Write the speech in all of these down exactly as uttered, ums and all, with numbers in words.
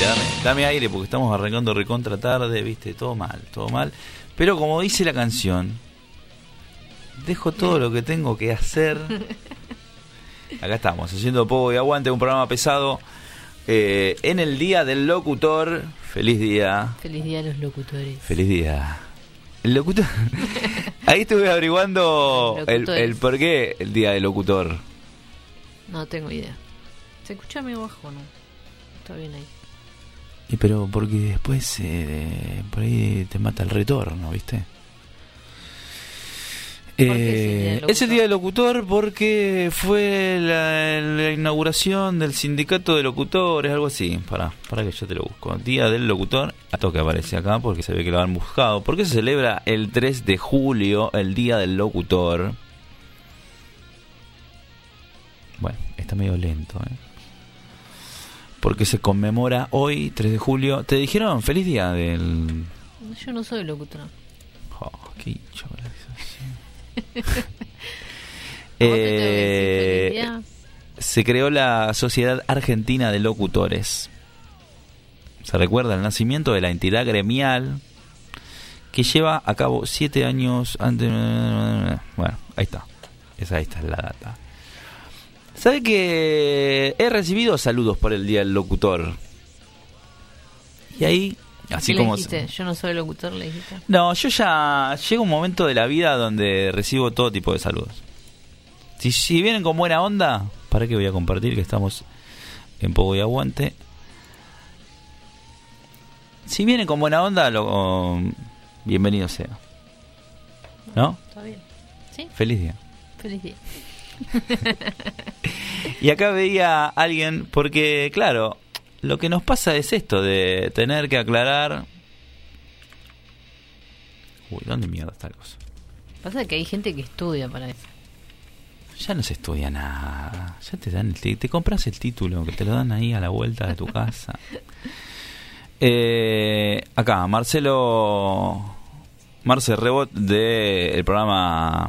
dame, dame aire porque estamos arrancando recontra tarde, viste, todo mal, todo mal. Pero como dice la canción, dejo todo lo que tengo que hacer. Acá estamos, haciendo Pogo y Aguante, un programa pesado eh, en el Día del Locutor. Feliz día. Feliz día a los locutores. Feliz día. El locutor. Ahí estuve averiguando el, el por qué el Día del Locutor. No tengo idea. ¿Se escucha medio bajo o no? Está bien ahí. Y pero porque después eh, por ahí te mata el retorno, ¿viste? Eh, es el Día del Locutor porque fue la, la inauguración del sindicato de locutores, algo así. Para, para que yo te lo busco. Día del Locutor, a toque aparece acá porque se ve que lo han buscado. ¿Por qué se celebra el tres de julio el Día del Locutor? Bueno, está medio lento, ¿eh? Porque se conmemora hoy, tres de julio. ¿Te dijeron feliz día del...? Yo no soy locutora. Oh, qué hicho, gracias. eh, se creó la Sociedad Argentina de Locutores. Se recuerda el nacimiento de la entidad gremial que lleva a cabo siete años antes... Bueno, ahí está. Esa, ahí está la data. ¿Sabe que he recibido saludos por el Día del Locutor? Y ahí, así ¿Qué como... le dijiste? Yo no soy locutor, le dijiste. No, yo ya... Llega un momento de la vida donde recibo todo tipo de saludos. Si, si vienen con buena onda, ¿para qué voy a compartir que estamos en Pogo y Aguante? Si vienen con buena onda, lo, bienvenido sea. ¿No? Está bien. ¿Sí? Feliz día. Feliz día. Y acá veía a alguien, porque claro, lo que nos pasa es esto de tener que aclarar. Uy, ¿dónde mierda está la cosa? Pasa que hay gente que estudia para eso. Ya no se estudia nada. Ya te dan el t- te compras el título, que te lo dan ahí a la vuelta de tu casa. eh, acá, Marcelo Marce Rebot del programa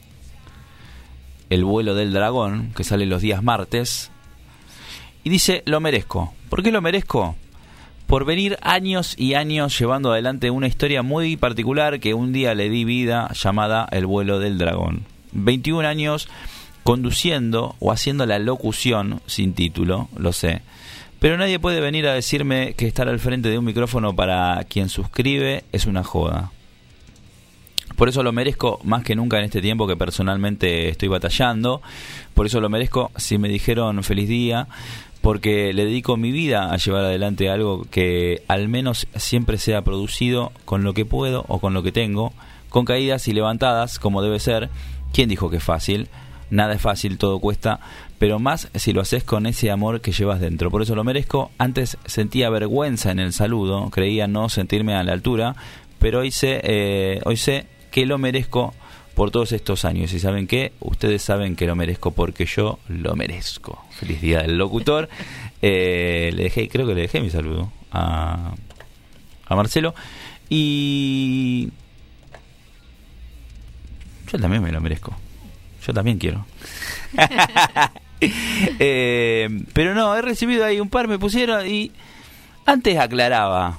El Vuelo del Dragón, que sale los días martes, y dice: lo merezco. ¿Por qué lo merezco? Por venir años y años llevando adelante una historia muy particular que un día le di vida, llamada El Vuelo del Dragón. veintiún años conduciendo o haciendo la locución sin título, lo sé, pero nadie puede venir a decirme que estar al frente de un micrófono para quien suscribe es una joda. Por eso lo merezco más que nunca en este tiempo que personalmente estoy batallando. Por eso lo merezco si me dijeron feliz día, porque le dedico mi vida a llevar adelante algo que al menos siempre sea producido con lo que puedo o con lo que tengo, con caídas y levantadas como debe ser. ¿Quién dijo que es fácil? Nada es fácil, todo cuesta, pero más si lo haces con ese amor que llevas dentro. Por eso lo merezco. Antes sentía vergüenza en el saludo, creía no sentirme a la altura, pero hoy sé, eh, hoy sé que lo merezco por todos estos años. ¿Y saben qué? Ustedes saben que lo merezco porque yo lo merezco. Feliz día del locutor. Eh, le dejé, creo que le dejé mi saludo a, a Marcelo. Y yo también me lo merezco. Yo también quiero. eh, pero no, he recibido ahí un par, me pusieron y antes aclaraba.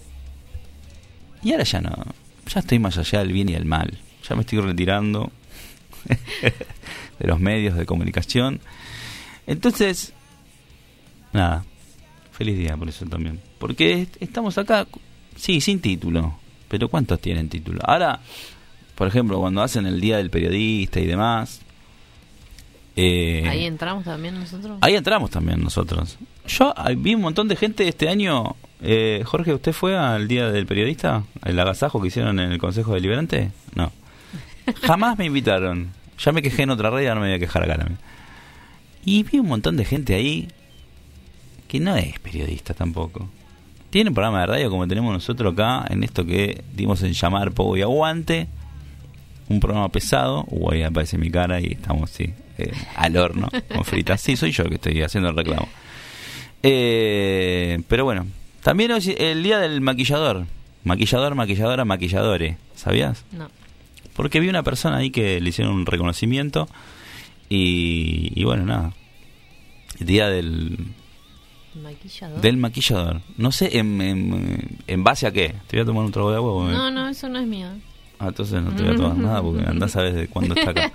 Y ahora ya no. Ya estoy más allá del bien y del mal. Ya me estoy retirando de los medios de comunicación. Entonces, nada, feliz día por eso también. Porque estamos acá, sí, sin título. Pero ¿cuántos tienen título? Ahora, por ejemplo, cuando hacen el Día del Periodista y demás... Eh, ¿Ahí entramos también nosotros? Ahí entramos también nosotros. Yo vi un montón de gente este año... Eh, Jorge, ¿usted fue al Día del Periodista? ¿El agasajo que hicieron en el Consejo Deliberante? No. Jamás me invitaron. Ya me quejé en otra red y ahora me voy a quejar acá también. Y vi un montón de gente ahí que no es periodista tampoco. Tiene un programa de radio como tenemos nosotros acá, en esto que dimos en llamar Pogo y Aguante. Un programa pesado. Uh, ahí aparece mi cara y estamos, sí, eh, al horno, con fritas. Sí, soy yo que estoy haciendo el reclamo. Eh, pero bueno. También hoy el día del maquillador. Maquillador, maquilladora, maquilladore. ¿Sabías? No. Porque vi una persona ahí que le hicieron un reconocimiento. Y, y bueno, nada. El día del... Maquillador. Del maquillador. No sé, en, en, en base a qué. Te voy a tomar un trago de agua. Porque... No, no, eso no es mío. Ah, entonces no te voy a tomar nada porque andás a ver de cuándo está acá.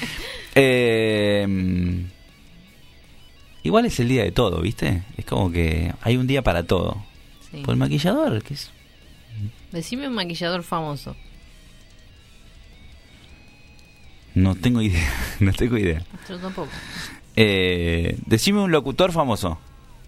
Eh, igual es el día de todo, ¿viste? Es como que hay un día para todo. Sí. Por el maquillador, que es... Decime un maquillador famoso. No tengo idea, no tengo idea. Yo tampoco. Eh, decime un locutor famoso.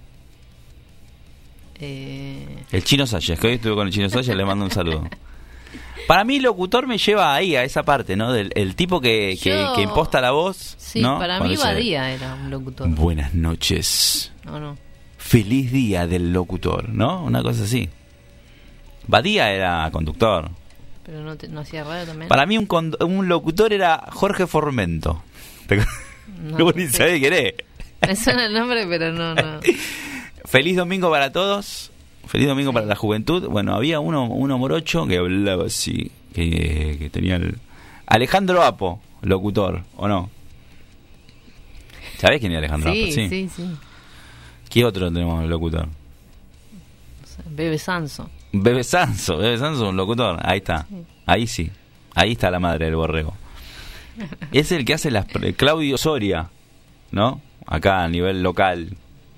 Eh... El Chino Salles, que hoy estuve con el Chino Salles, le mando un saludo. Para mí, locutor me lleva ahí, a esa parte, ¿no? Del el tipo que, que, Yo... que imposta la voz. Sí, ¿no? para Cuando mí dice, Badía era un locutor. buenas noches. No, no. Feliz día del locutor, ¿no? Una cosa así. Badía era conductor. Pero no, te, no hacía radio también. Para mí un, con, un locutor era Jorge Formento. No, Vos ni sabés quién es. Me suena el nombre, pero no, no. Feliz domingo para todos. Feliz domingo sí. para la juventud. Bueno, había uno, uno morocho que hablaba así, que, que tenía el... Alejandro Apo, locutor, ¿o no? ¿Sabés quién es Alejandro Sí, Apo? sí, sí, sí. ¿Qué otro tenemos locutor? O sea, Bebe Sanso. Bebe Sanso, Bebe Sanso, un locutor. Ahí está, Sí. ahí sí. Ahí está la madre del borrego. Es el que hace las... Claudio Soria, ¿no? Acá a nivel local.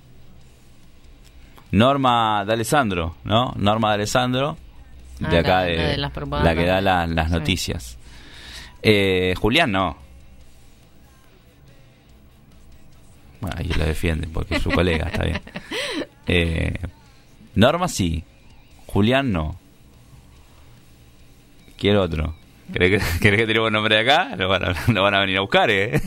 Norma de Alessandro, ¿no? Norma de Alessandro, de Ah, acá la- de, la de las la propagandas. que da la- las Sí. noticias. Eh, Julián no. Bueno, ahí lo defienden porque es su colega, está bien. Eh, Norma sí, Julián no. Quiero otro. ¿Querés que, ¿querés que tenemos un nombre de acá? Lo van a, lo van a venir a buscar, ¿eh?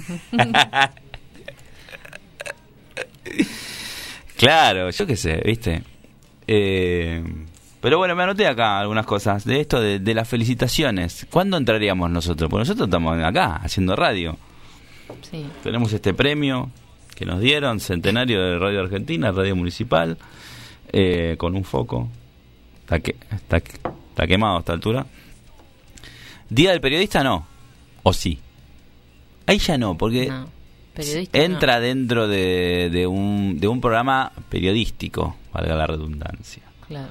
Claro, yo qué sé, ¿viste? Eh, pero bueno, me anoté acá algunas cosas de esto, de, de las felicitaciones. ¿Cuándo entraríamos nosotros? Porque nosotros estamos acá, haciendo radio. Sí. Tenemos este premio que nos dieron, centenario de Radio Argentina, Radio Municipal, eh, con un foco. Está, que, está, está quemado a esta altura. Día del Periodista no, o sí. Ahí ya no, porque... No. Periodista entra no. dentro de, de, un, de un programa periodístico, valga la redundancia. Claro.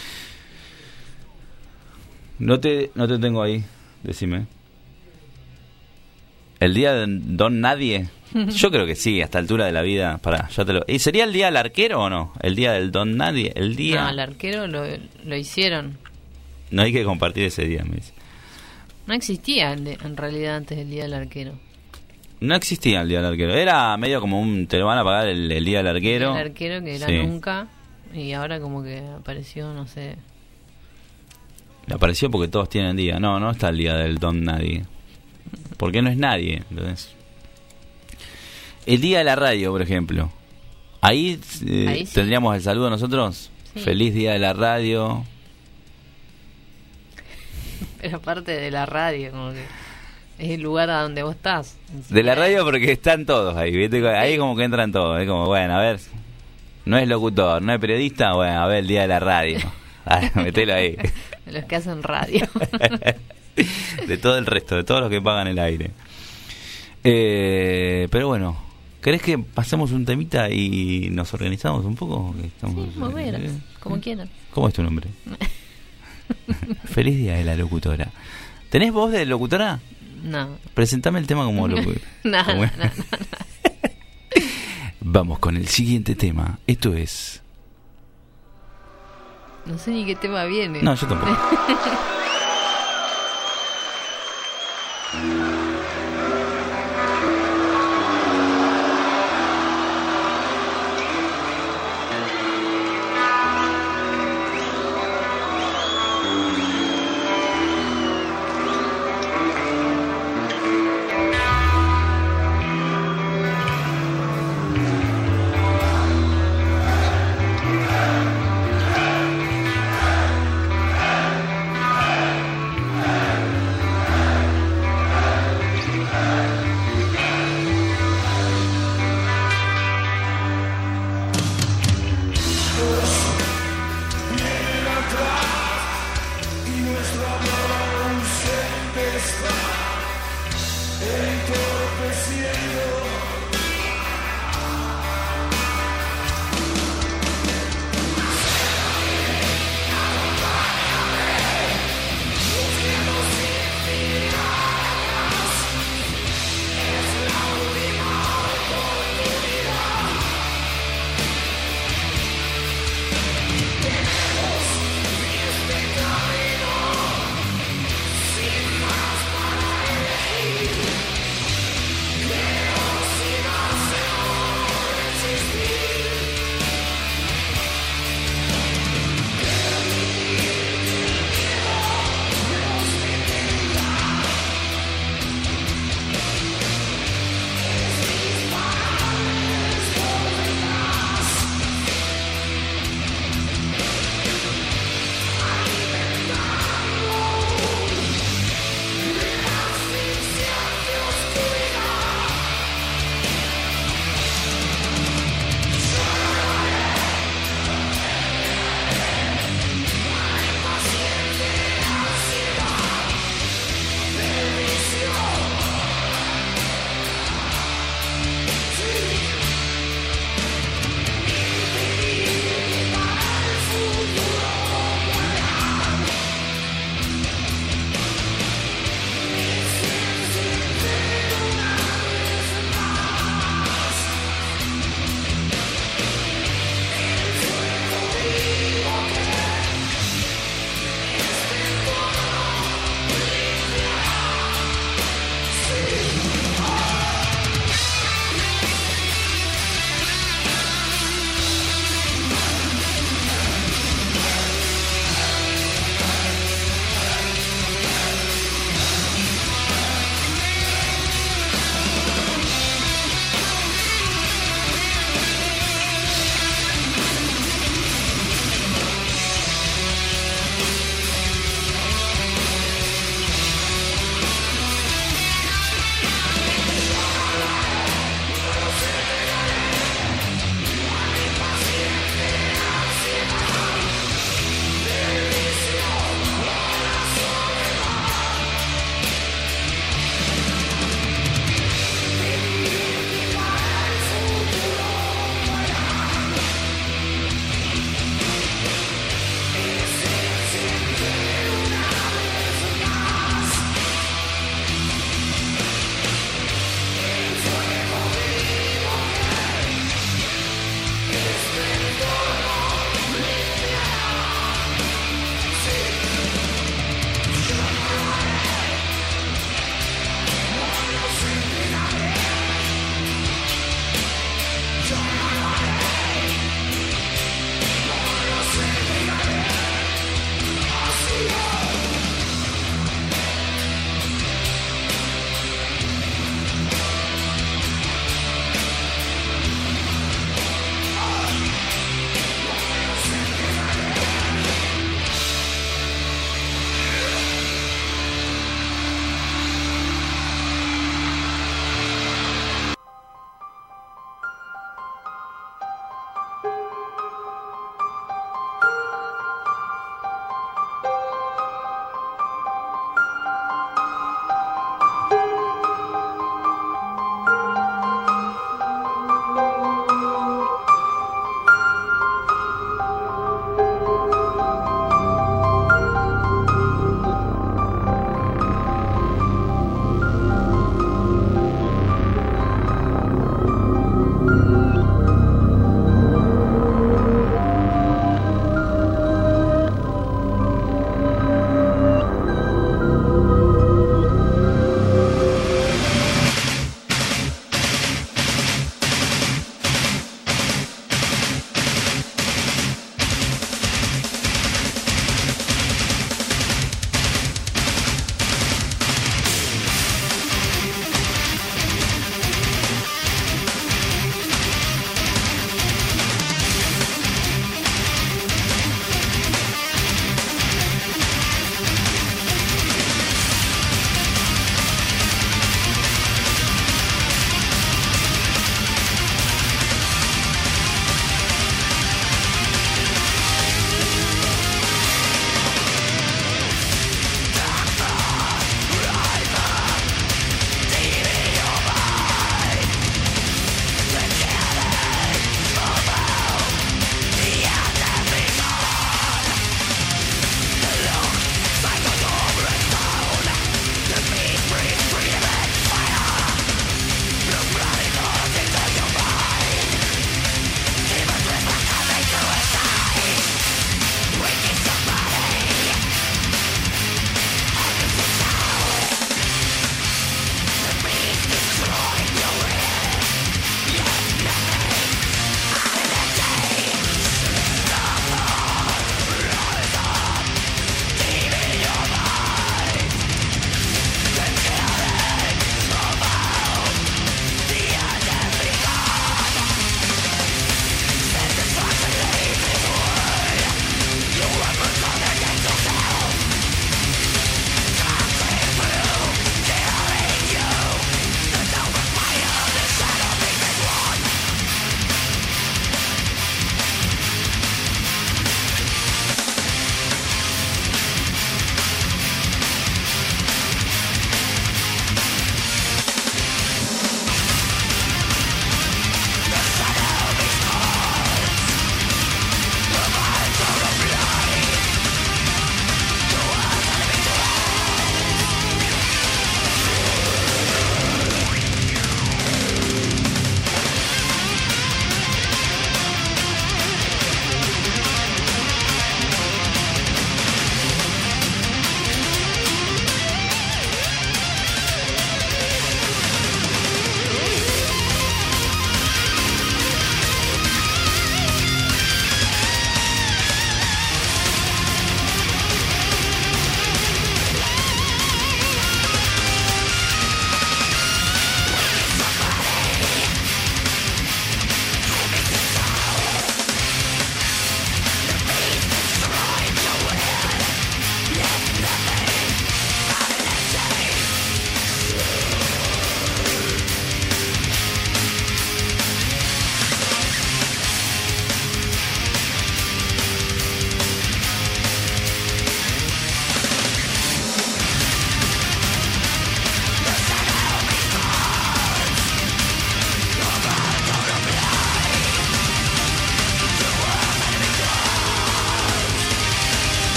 No te, no te tengo ahí, decime. ¿El día de Don Nadie? Yo creo que sí, a esta altura de la vida. Pará, ya te lo... ¿Y sería el día del arquero o no? ¿El día del Don Nadie? El día... No, el arquero lo, lo hicieron. No hay que compartir ese día, me dice. No existía en, en realidad antes el día del arquero. No existía el día del arquero. Era medio como un... Te lo van a pagar el, el día del arquero. El arquero que era Sí. nunca. Y ahora como que apareció, no sé. Le apareció porque todos tienen día. No, no está el día del Don Nadie. Porque no es nadie. Entonces, el día de la radio, por ejemplo. Ahí, eh, Ahí sí. tendríamos el saludo nosotros. Sí. Feliz día de la radio. Pero aparte de la radio, como que es el lugar a donde vos estás. De la radio porque están todos ahí. ¿Viste? Ahí como que entran todos. Es como, bueno, a ver. No es locutor, no es periodista. Bueno, a ver, el día de la radio. Dale, metelo ahí. De los que hacen radio. De todo el resto, de todos los que pagan el aire. Eh, pero bueno, ¿querés que pasemos un temita y nos organizamos un poco? Que estamos, Sí, como quieras, eh, como quieras. ¿Cómo es tu nombre? Feliz día de la locutora. ¿Tenés voz de locutora? No. Presentame el tema como locutora. No, Como- no, no, no. Vamos con el siguiente tema. Esto es... No sé ni qué tema viene. No, yo tampoco.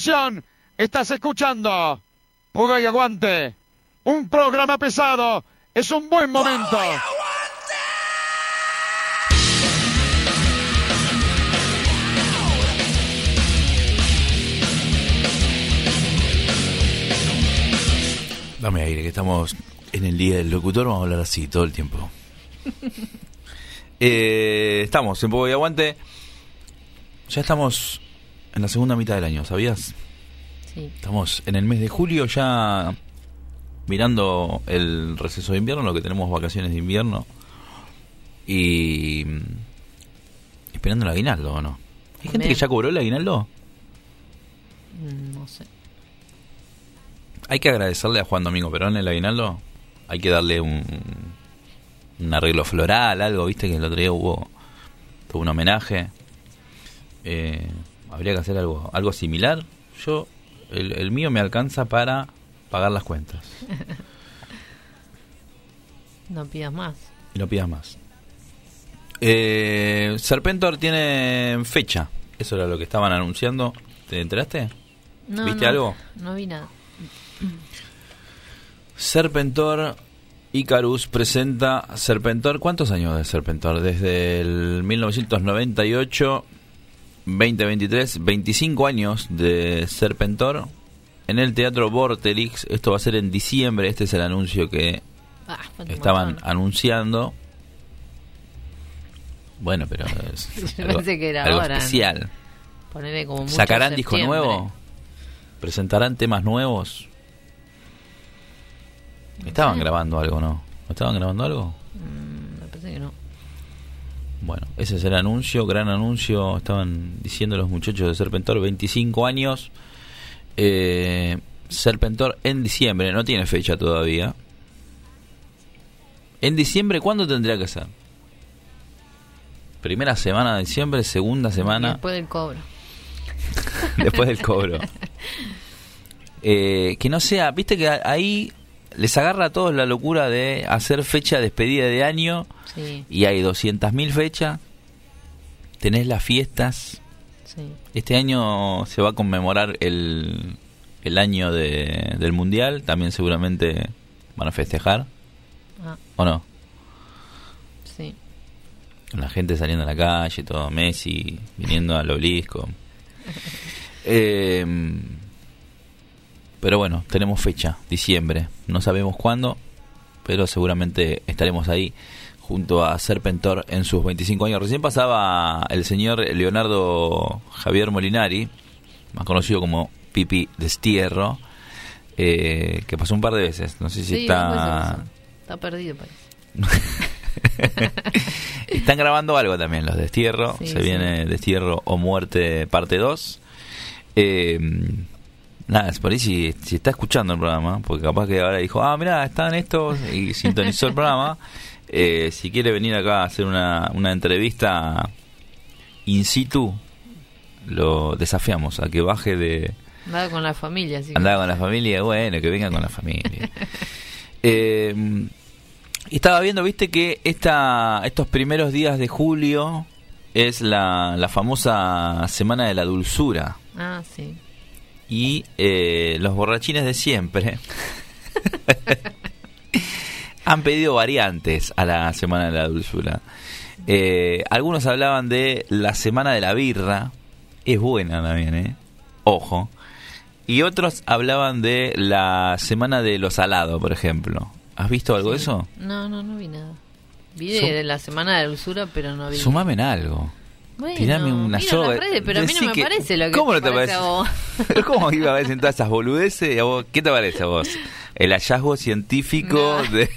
Atención, estás escuchando Puga y Aguante, un programa pesado, es un buen momento. Dame aire, que estamos en el día del locutor, vamos a hablar así todo el tiempo. eh, estamos en Puga y Aguante, ya estamos en la segunda mitad del año, ¿sabías? Sí. Estamos en el mes de julio ya mirando el receso de invierno, lo que tenemos vacaciones de invierno y esperando el aguinaldo, ¿o no? ¿Hay gente que ya cobró el aguinaldo? No sé. Hay que agradecerle a Juan Domingo Perón el aguinaldo. Hay que darle un, un arreglo floral, algo, viste que el otro día hubo todo un homenaje. Eh, habría que hacer algo algo similar. Yo el, el mío me alcanza para pagar las cuentas. No pidas más. Y no pidas más. Eh, Serpentor tiene fecha. Eso era lo que estaban anunciando. ¿Te enteraste? No, ¿Viste no, algo? No vi nada. Serpentor Icarus presenta Serpentor. ¿Cuántos años de Serpentor? Desde el mil novecientos noventa y ocho, veinte veintitrés, veinticinco años de Serpentor en el Teatro Vorterix. Esto va a ser en diciembre. Este es el anuncio que Ah, estaban anunciando. Bueno, pero es Yo algo, pensé que era algo ahora, especial. Ponerle como mucho ¿Sacarán disco septiembre. nuevo? ¿Presentarán temas nuevos? No Estaban sé. grabando algo, ¿no? ¿No estaban grabando algo? Mm, me parece que no. Bueno, ese es el anuncio, gran anuncio. Estaban diciendo los muchachos de Serpentor, veinticinco años. Eh, Serpentor en diciembre, no tiene fecha todavía. En diciembre, ¿cuándo tendría que ser? Primera semana de diciembre, segunda semana. Después del cobro. Después del cobro. Eh, que no sea, viste que ahí les agarra a todos la locura de hacer fecha de despedida de año. Sí, Y hay doscientas mil fechas. Tenés las fiestas. sí. Este año se va a conmemorar el, el año de, del Mundial. También seguramente van a festejar. Ah, ¿O no? sí. Con la gente saliendo a la calle, todo, Messi viniendo al obelisco. Eh, pero bueno, tenemos fecha, diciembre. No sabemos cuándo, pero seguramente estaremos ahí junto a Serpentor en sus veinticinco años. Recién pasaba el señor Leonardo Javier Molinari, más conocido como Pipi Destierro, eh, que pasó un par de veces. No sé si Sí, está... después se pasó. Está perdido, parece. Están grabando algo también los Destierro. Sí, Se sí. viene Destierro o Muerte parte dos. Eh, nada, es por ahí si, si está escuchando el programa, porque capaz que ahora dijo, ah, mirá, están estos, y sintonizó el programa. Eh, si quiere venir acá a hacer una, una entrevista in situ, lo desafiamos a que baje de... Andaba con la familia, así que- Andaba con la familia, bueno, que venga con la familia. eh, estaba viendo, viste, que esta, estos primeros días de julio es la, la famosa Semana de la Dulzura. Ah, sí. Y eh, los borrachines de siempre han pedido variantes a la Semana de la Dulzura. Eh, algunos hablaban de la Semana de la Birra. Es buena también, ¿eh? Ojo. Y otros hablaban de la Semana de lo Salado, por ejemplo. ¿Has visto algo de Sí. eso? No, no, no vi nada. Vi de, Sum- de la semana de dulzura, pero no vi. Sumame en algo. Bueno, Tirame una miro soga. las redes, pero a mí Decí no me que- parece lo que ¿Cómo no te parece parece? a vos. ¿Cómo iba a ver en todas esas boludeces? ¿Y a vos? ¿Qué te parece a vos? El hallazgo científico No. de...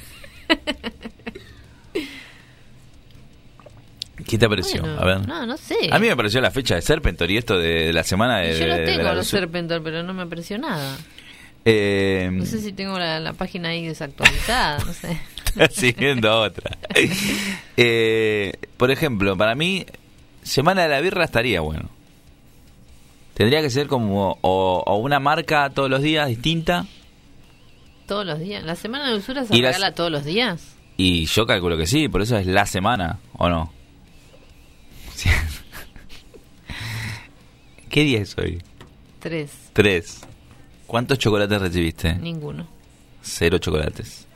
¿Qué te pareció? Bueno, A ver. No, no sé. A mí me pareció la fecha de Serpentor y esto de, de la semana de... Yo lo de- de tengo la los dulzura. Serpentor, pero no me apareció nada. Eh, No sé si tengo la, la página ahí desactualizada, no sé. siguiendo otra. Eh, por ejemplo, para mí, Semana de la Birra estaría bueno. Tendría que ser como o, o una marca todos los días distinta. Todos los días. ¿La semana de dulzura se Y las- regala todos los días? Y yo calculo que sí, por eso es la semana, ¿o no? Sí. ¿Qué día es hoy? Tres. Tres. ¿Cuántos chocolates recibiste? Ninguno. Cero chocolates.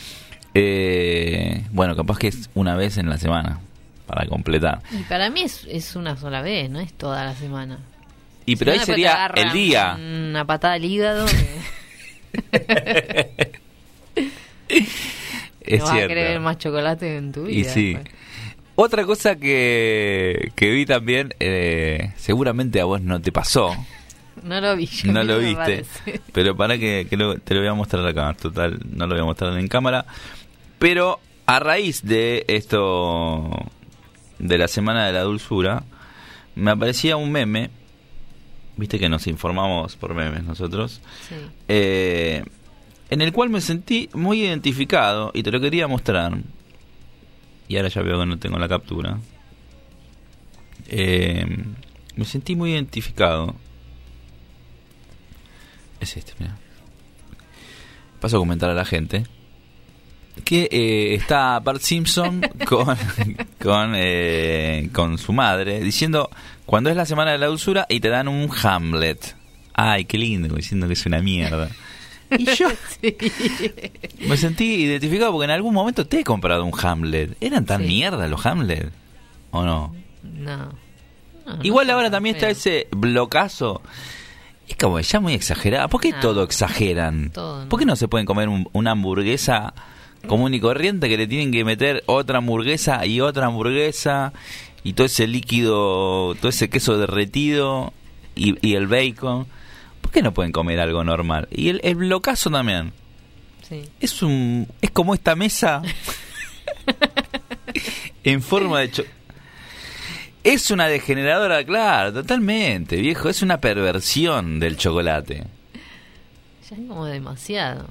Eh, bueno, capaz que es una vez en la semana, para completar. Y para mí es, es una sola vez, no es toda la semana. Y pero Si ahí no, sería después te el día. agarran Una patada al hígado. Que... Es no vas a cierto. querer más chocolate en tu vida. Y sí. Después. Otra cosa que, que vi también, eh, seguramente a vos no te pasó. No lo vi. Yo No lo me viste. parece. Pero para que, que lo- te lo voy a mostrar acá. Total, no lo voy a mostrar en cámara. Pero a raíz de esto, de la Semana de la Dulzura, me aparecía un meme. Viste que nos informamos por memes nosotros. Sí. Eh, en el cual me sentí muy identificado y te lo quería mostrar. Y ahora ya veo que no tengo la captura. Eh, me sentí muy identificado. Es este, mira. Paso a comentar a la gente que eh, está Bart Simpson con con, eh, con su madre diciendo cuando es la Semana de la Dulzura y te dan un Hamlet. Ay, qué lindo, diciendo que es una mierda. Y yo Sí. me sentí identificado porque en algún momento te he comprado un Hamlet. ¿Eran tan Sí. mierda los Hamlet? ¿O no? No. No, no Igual son ahora tan también está feos. ese blocazo. Es como ya muy exagerado. ¿Por qué No. todo exageran? Todo no. ¿Por qué no se pueden comer un- una hamburguesa común y corriente que le tienen que meter otra hamburguesa y otra hamburguesa y todo ese líquido, todo ese queso derretido y, y el bacon? ¿Por qué no pueden comer algo normal? Y el, el blocazo también. Sí. Es un es como esta mesa en forma de cho- es una degeneradora, claro, totalmente, viejo, es una perversión del chocolate. Ya es como demasiado.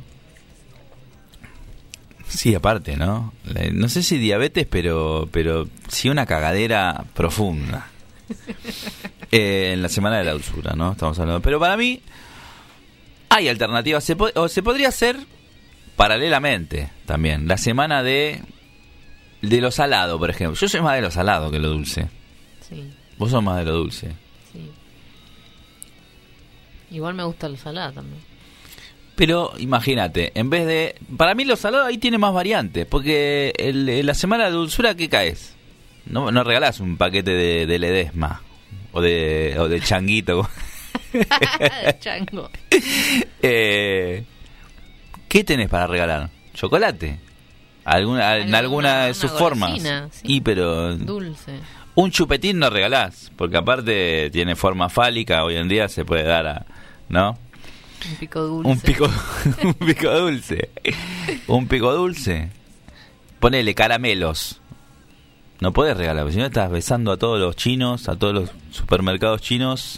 Sí, aparte, ¿no? La- No sé si diabetes, pero pero sí una cagadera profunda. Eh, en la Semana de la Dulzura, ¿no? Estamos hablando. Pero para mí hay alternativas. Se po- o se podría hacer paralelamente también. La semana de de lo salado, por ejemplo. Yo soy más de lo salado que lo dulce. Sí, Vos sos más de lo dulce. sí. Igual me gusta el salado también. Pero imagínate, en vez de... Para mí lo salado ahí tiene más variantes. Porque el- en la Semana de Dulzura, ¿qué caes? No, no regalás un paquete de, de Ledesma. O de, o de Changuito. Chango. eh, ¿Qué tenés para regalar? ¿Chocolate? Alguna, en Alguna- alguna de una sus golosina, formas. sí. Y pero... Dulce. Un chupetín no regalás. Porque aparte tiene forma fálica. Hoy en día se puede dar a... ¿No? Un pico dulce. Un pico, un pico dulce. Un pico dulce. Ponele caramelos. No podés regalar, porque si no estás besando a todos los chinos, a todos los supermercados chinos.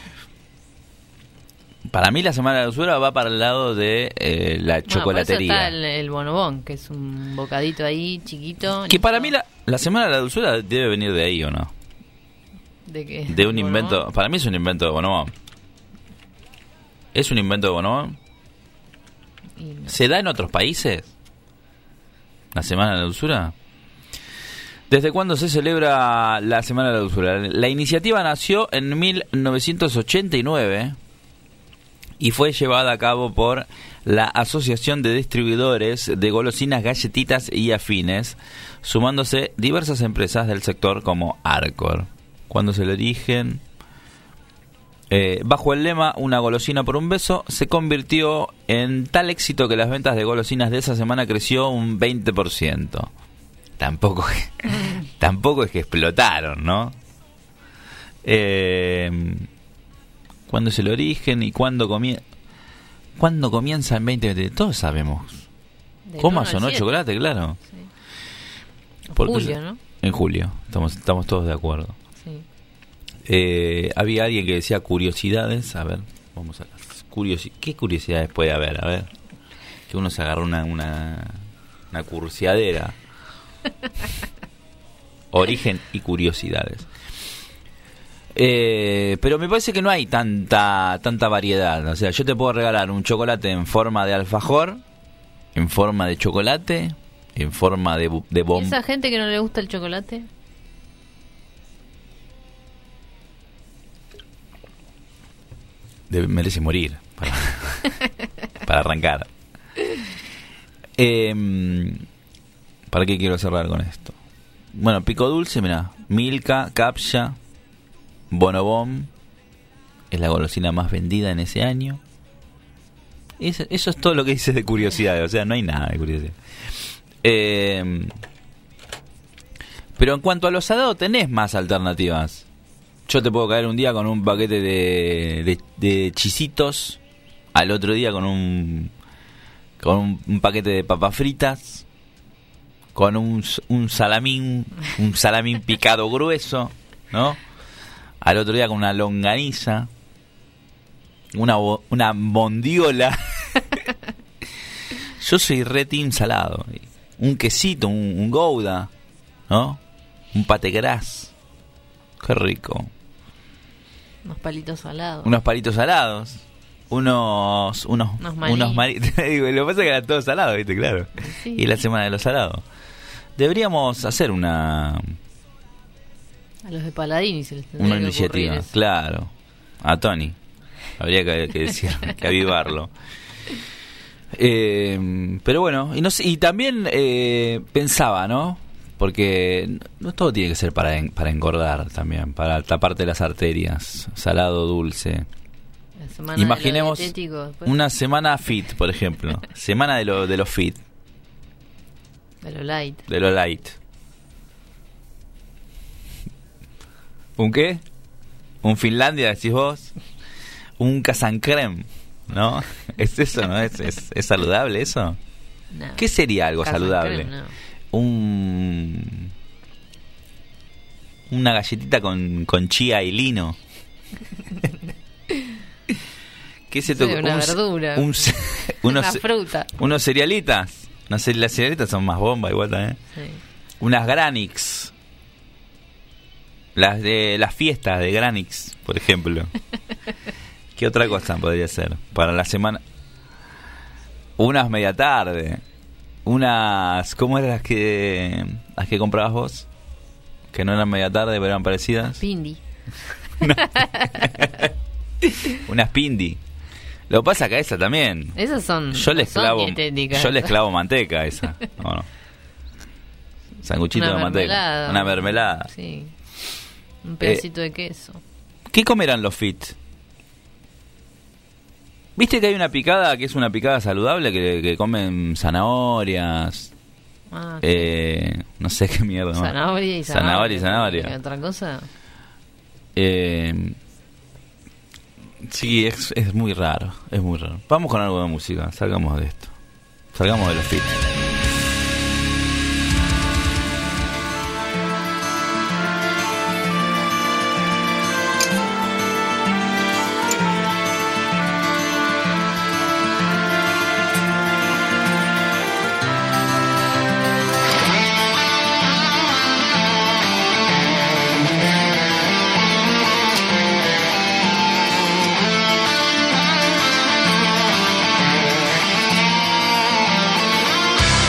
Para mí la Semana de la Dulzura va para el lado de eh, la Bueno, por eso chocolatería. está el, el bonobón, que es un bocadito ahí chiquito. Que para listo. mí la, la Semana de la Dulzura debe venir de ahí, ¿o no? ¿De qué? De un ¿El invento. bonobón? Para mí es un invento de Bonobón. ¿Es un invento de Bonobón? Y no. ¿Se da en otros países? ¿La Semana de la Dulzura? ¿Desde cuándo se celebra la Semana de la Dulzura? La iniciativa nació en mil novecientos ochenta y nueve y fue llevada a cabo por la Asociación de Distribuidores de Golosinas, Galletitas y Afines, sumándose diversas empresas del sector como Arcor. ¿Cuándo es el origen? Eh, bajo el lema Una golosina por un beso, se convirtió en tal éxito que las ventas de golosinas de esa semana creció un veinte por ciento. Tampoco, tampoco es que explotaron, ¿no? Eh, ¿Cuándo es el origen y cuándo comienza? ¿Cuándo comienza en veinte veinte? Todos sabemos. Del Comas uno o al no siete. chocolate, claro. Sí. Porque- Julio, ¿no? En julio, estamos, estamos todos de acuerdo. Sí. Eh, había alguien que decía curiosidades. A ver, vamos a las curiosi- ¿Qué curiosidades puede haber? A ver, que uno se agarra una una, una cursiadera. Origen y curiosidades. Eh, pero me parece que no hay tanta tanta variedad. O sea, yo te puedo regalar un chocolate en forma de alfajor, en forma de chocolate, en forma de, bu- de ¿Y bomba. esa gente que no le gusta el chocolate? de- merece morir para, para arrancar. Eh, ¿Para qué quiero cerrar con esto? Bueno, pico dulce, mira, Milka, Capcha, Bonobón, es la golosina más vendida en ese año. Eso, eso es todo lo que dice de curiosidad, o sea, no hay nada de curiosidad. Eh, pero en cuanto a los salados, tenés más alternativas. Yo te puedo caer un día con un paquete de, de, de chisitos, al otro día con un con un, un paquete de papas fritas, con un, un salamín, un salamín picado grueso, ¿no? Al otro día con una longaniza, una bo- una bondiola. Yo soy re team salado. Un quesito, un, un gouda, ¿no? Un pate gras. Qué rico. Unos palitos salados. Unos palitos salados. Unos unos Unos maní. unos maní. Digo, lo que pasa es que eran todos salados, ¿viste? Claro. Sí. Y la semana de los salados. Deberíamos hacer una A los de Paladini se les tendría una que ocurrir iniciativa, eso. claro. A Tony. Habría que, que decir, que avivarlo. Eh, pero bueno, y no sé, y también eh, pensaba, ¿no? Porque no todo tiene que ser para en- para engordar también, para taparte las arterias, salado, dulce. La semana de Imaginemos lo dietético, después una semana fit, por ejemplo. Semana de lo de los fit, de lo light. de lo light. ¿Un qué? ¿Un Finlandia, decís vos? Un Casancrem, ¿no? ¿Es eso, no? ¿Es, es, es saludable eso? No. ¿Qué sería algo Casan saludable? crema, no. Un... Una galletita con, con chía y lino. ¿Qué se Sí, toca? una Un- verdura. un- unos, Una fruta. unos cerealitas. No sé, las cerealitas son más bomba igual también. Sí. Unas Granix. Las de las fiestas de Granix, por ejemplo. ¿Qué otra cosa podría ser? Para la semana. Unas media tarde. Unas. ¿Cómo eran las que. Las que comprabas vos? Que no eran media tarde, pero eran parecidas. Pindi. Unas Pindi. Lo que pasa que a esa también. Esas son, Yo les son clavo. dietéticas. Yo les clavo manteca a esa. ¿O no? Sanguchito Una de manteca. mermelada. Una mermelada. Sí. Un pedacito de queso. ¿Qué comerán los fit? ¿Viste que hay una picada que es una picada saludable que, que comen zanahorias? Ah, Eh, no sé qué mierda más. zanahoria y zanahoria. Zanahoria y zanahoria. ¿Y otra cosa? Eh, sí, es, es muy raro. Es muy raro. Vamos con algo de música. Salgamos de esto. Salgamos de los fit. Thank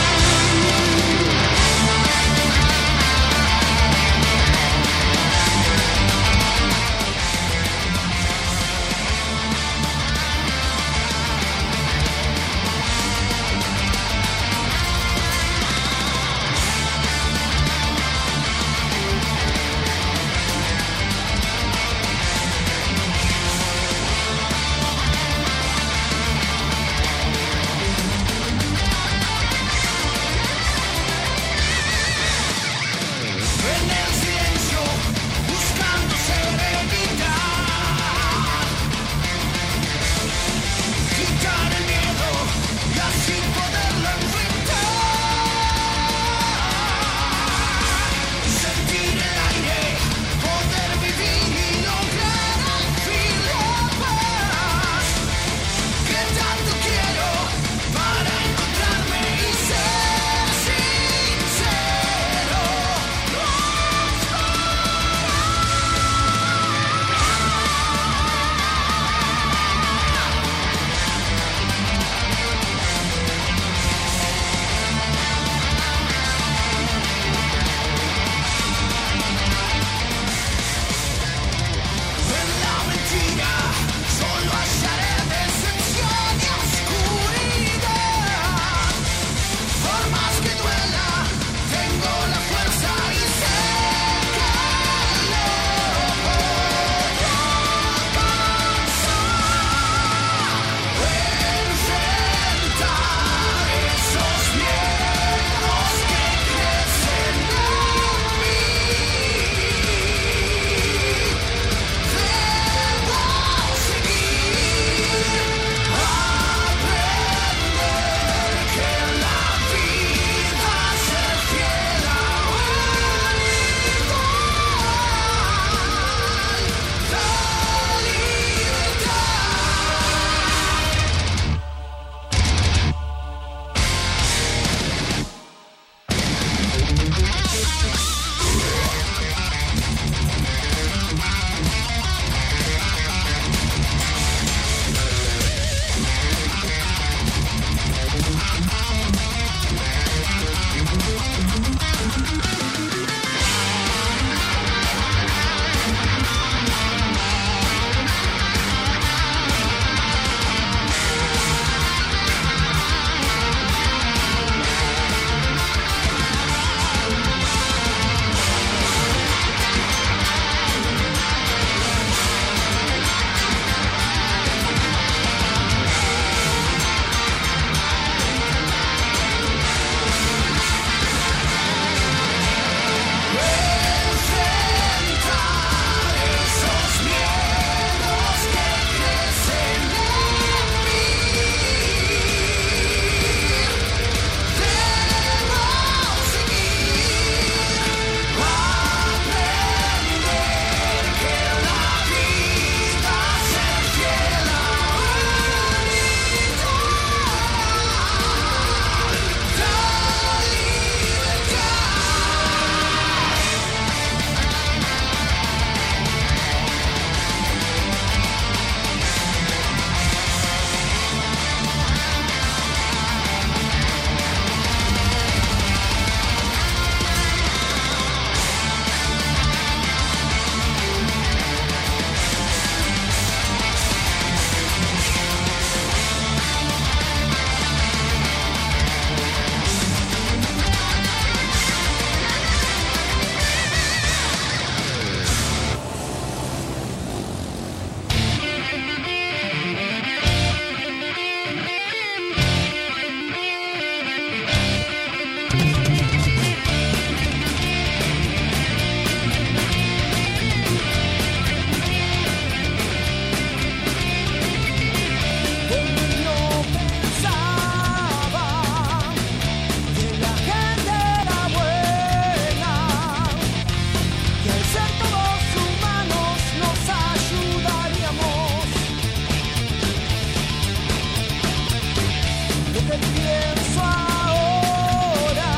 que pienso ahora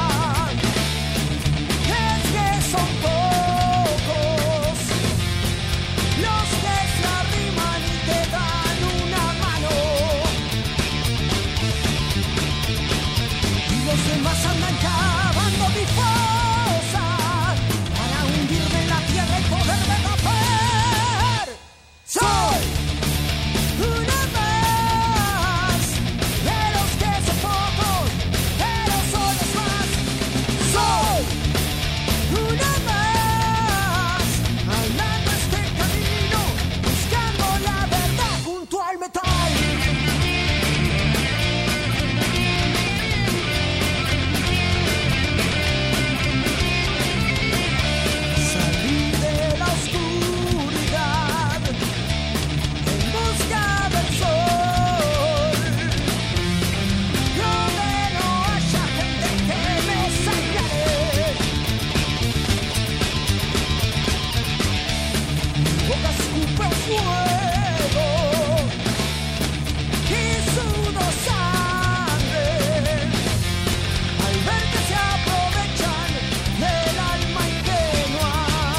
es que son pocos los que se arriman y te dan una mano, y los demás andan cavando mi fosa para hundirme en la tierra y poderme romper. Soy una más de los que son pocos, pero son los más. Soy una más andando este camino, buscando la verdad junto al metal. Salí de la oscuridad en busca del sol, donde no haya gente que me señale. Mi boca escupe fuego y sudo sangre al ver que se aprovechan del alma ingenua.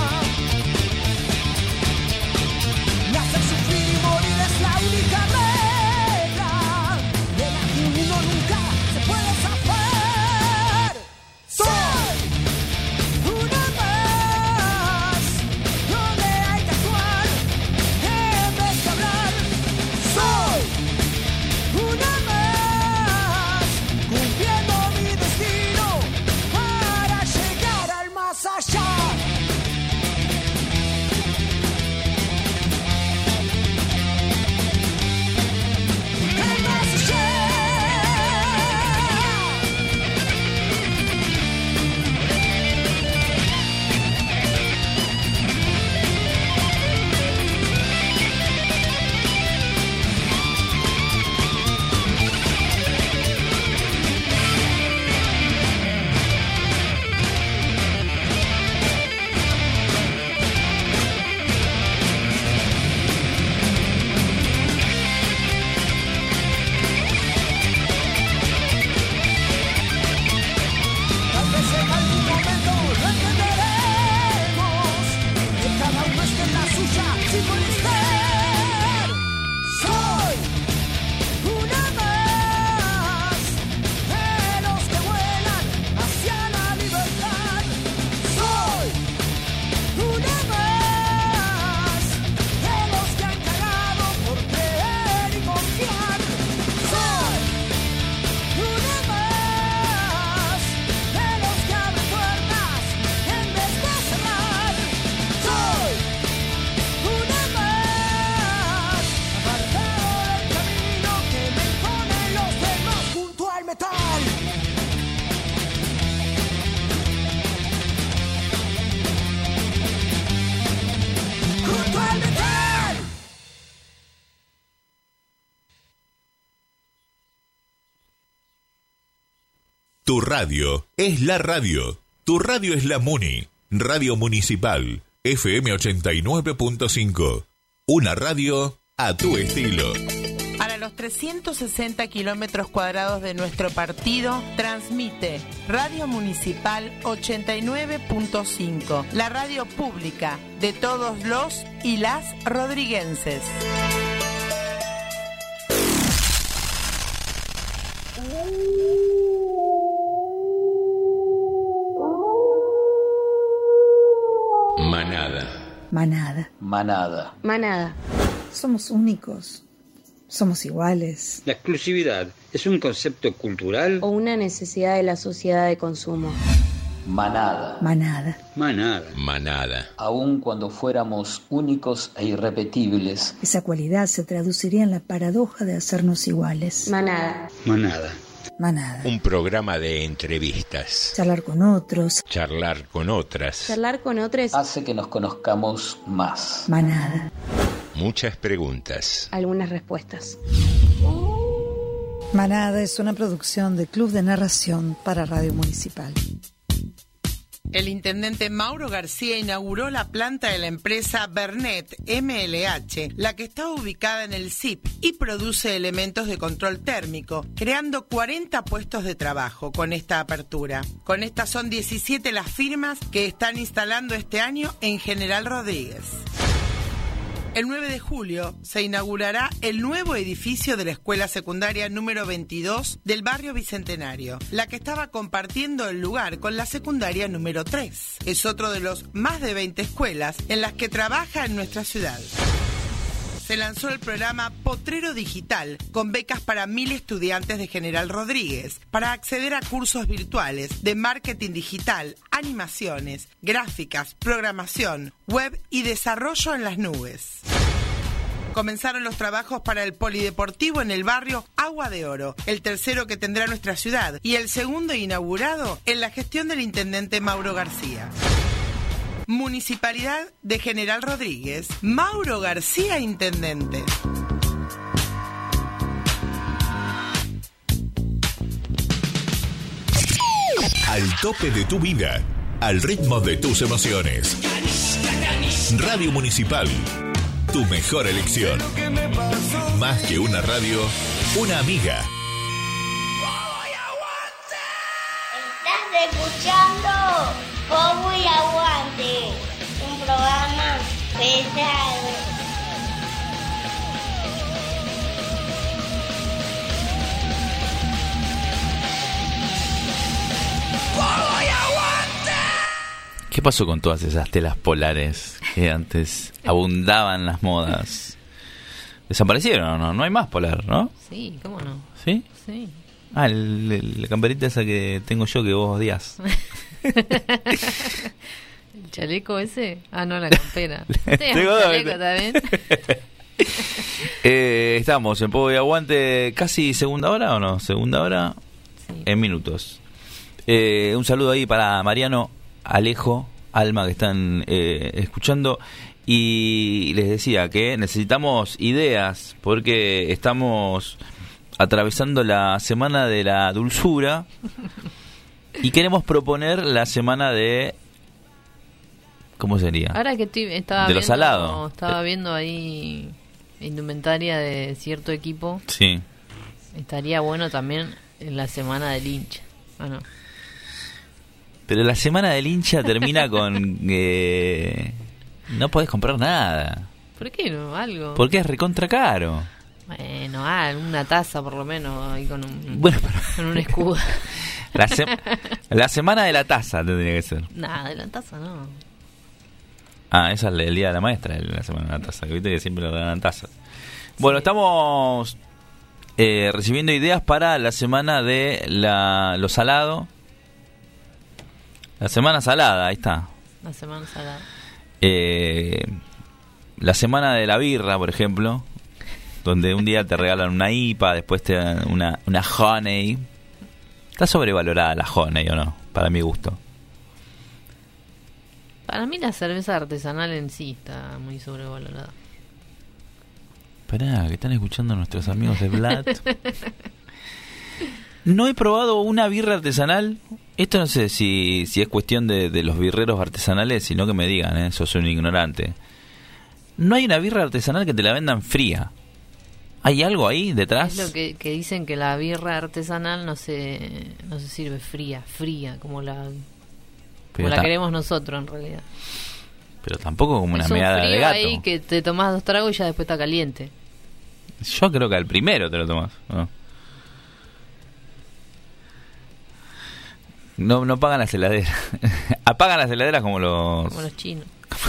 Me hacen sufrir y morir es la única regla de la que uno nunca se puede zafar. Soy una más donde hay que actuar en vez de hablar. Soy una más cumpliendo mi destino para llegar al más allá. El más allá. Tal vez en algún momento lo entenderemos, que cada uno esté en la suya sin molestar. Soy una más de los que vuelan hacia la libertad. Soy una más de los que han cagado por creer y confiar. Soy una más de los que abren puertas en vez de cerrar. Soy una más apartado del camino que me imponen los demás junto al metal. Junto al metal. Tu radio es la radio. Tu radio es la Muni. Radio Municipal. F M ochenta y nueve punto cinco. Una radio a tu estilo. Para los trescientos sesenta kilómetros cuadrados de nuestro partido, transmite Radio Municipal ochenta y nueve punto cinco, la radio pública de todos los y las rodriguenses. Manada. Manada. Manada. Manada. Somos únicos. Somos iguales. La exclusividad es un concepto cultural O una necesidad de la sociedad de consumo. Manada. Manada. manada. Manada. Aun cuando fuéramos únicos e irrepetibles. Esa cualidad se traduciría en la paradoja de hacernos iguales. Manada. Manada. Manada. Un programa de entrevistas. Charlar con otros. Charlar con otras. Charlar con otros. Hace que nos conozcamos más. Manada. Muchas preguntas. Algunas respuestas. Manada es una producción de Club de Narración para Radio Municipal. El intendente Mauro García inauguró la planta de la empresa Bernet M L H, la que está ubicada en el C I P y produce elementos de control térmico, creando cuarenta puestos de trabajo con esta apertura. Con estas son diecisiete las firmas que están instalando este año en General Rodríguez. El nueve de julio se inaugurará el nuevo edificio de la escuela secundaria número veintidós del barrio Bicentenario, la que estaba compartiendo el lugar con la secundaria número tres. Es otro de los más de veinte escuelas en las que trabaja en nuestra ciudad. Se lanzó el programa Potrero Digital con becas para mil estudiantes de General Rodríguez para acceder a cursos virtuales de marketing digital, animaciones, gráficas, programación, web y desarrollo en las nubes. Comenzaron los trabajos para el polideportivo en el barrio Agua de Oro, el tercero que tendrá nuestra ciudad y el segundo inaugurado en la gestión del intendente Mauro García. Municipalidad de General Rodríguez, Mauro García, intendente. Al tope de tu vida, al ritmo de tus emociones. Radio Municipal, tu mejor elección. Más que una radio, una amiga. Estás escuchando Pogo y Aguante, un programa pesado. ¡Pogo y Aguante! ¿Qué pasó con todas esas telas polares que antes abundaban en las modas? ¿Desaparecieron o no? No hay más polar, ¿no? Sí, ¿cómo no? ¿Sí? Sí. Ah, el, el, la camperita esa que tengo yo que vos odias. ¿El chaleco ese? Ah, no, la campera. ¿Tienes un chaleco también? eh, estamos en Pogo y Aguante, casi segunda hora, ¿o no? Segunda hora, sí. En minutos. Eh, un saludo ahí para Mariano, Alejo, Alma, que están eh, escuchando. Y les decía que necesitamos ideas, porque estamos atravesando la semana de la dulzura y queremos proponer la semana de... ¿Cómo sería? Ahora que estoy, estaba de viendo, lo salado. Estaba viendo ahí indumentaria de cierto equipo. Sí. Estaría bueno también en la semana del hincha. ¿O no? Pero la semana del hincha termina con... Eh, no podés comprar nada. ¿Por qué no? Algo. Porque es recontra caro. Bueno, ah, una taza por lo menos ahí con un, bueno, pero... con un escudo. La, se... la semana de la taza tendría que ser. Nada, de la taza no. Ah, esa es el día de la maestra, la semana de la taza. Que viste que siempre le regalan tazas. Bueno, sí. Estamos eh, recibiendo ideas para la semana de la lo salado. La semana salada, ahí está. La semana salada. Eh, la semana de la birra, por ejemplo. Donde un día te regalan una I P A, después te dan una, una Honey. Está sobrevalorada la Honey, ¿o no? Para mi gusto. Para mí la cerveza artesanal en sí está muy sobrevalorada. Esperá, que están escuchando nuestros amigos de Vlad. No he probado una birra artesanal. Esto no sé si, si es cuestión de, de los birreros artesanales, sino que me digan, ¿eh? Sos un ignorante. No hay una birra artesanal que te la vendan fría. ¿Hay algo ahí detrás? Es lo que, que dicen, que la birra artesanal no se no se sirve fría, fría, como la como la queremos nosotros en realidad. Pero tampoco como una es un meada frío de gato. Ahí que te tomás dos tragos y ya después está caliente. Yo creo que al primero te lo tomás, ¿no? No, no pagan las heladeras. Apagan las heladeras como los... Como los chinos.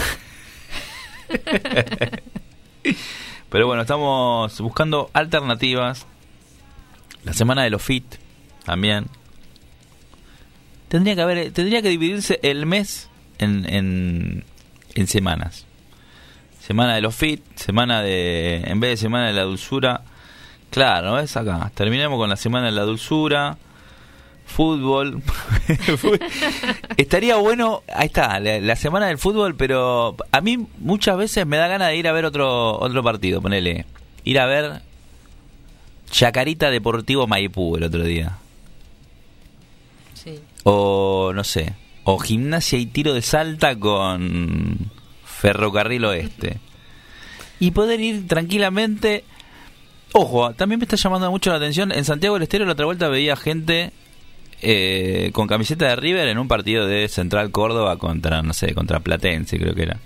Pero bueno, estamos buscando alternativas. La semana de los fit también. Tendría que haber, tendría que dividirse el mes en, en, en semanas. Semana de los fit, semana de... En vez de semana de la dulzura... Claro, ¿ves? Acá. Terminemos con la semana de la dulzura. Fútbol. Estaría bueno, ahí está, la, la semana del fútbol, pero a mí muchas veces me da ganas de ir a ver otro otro partido, ponele. Ir a ver Chacarita Deportivo Maipú el otro día. Sí. O no sé, o Gimnasia y Tiro de Salta con Ferrocarril Oeste. Y poder ir tranquilamente. Ojo, también me está llamando mucho la atención. En Santiago del Estero la otra vuelta veía gente eh, con camiseta de River en un partido de Central Córdoba contra, no sé, contra Platense, creo que era.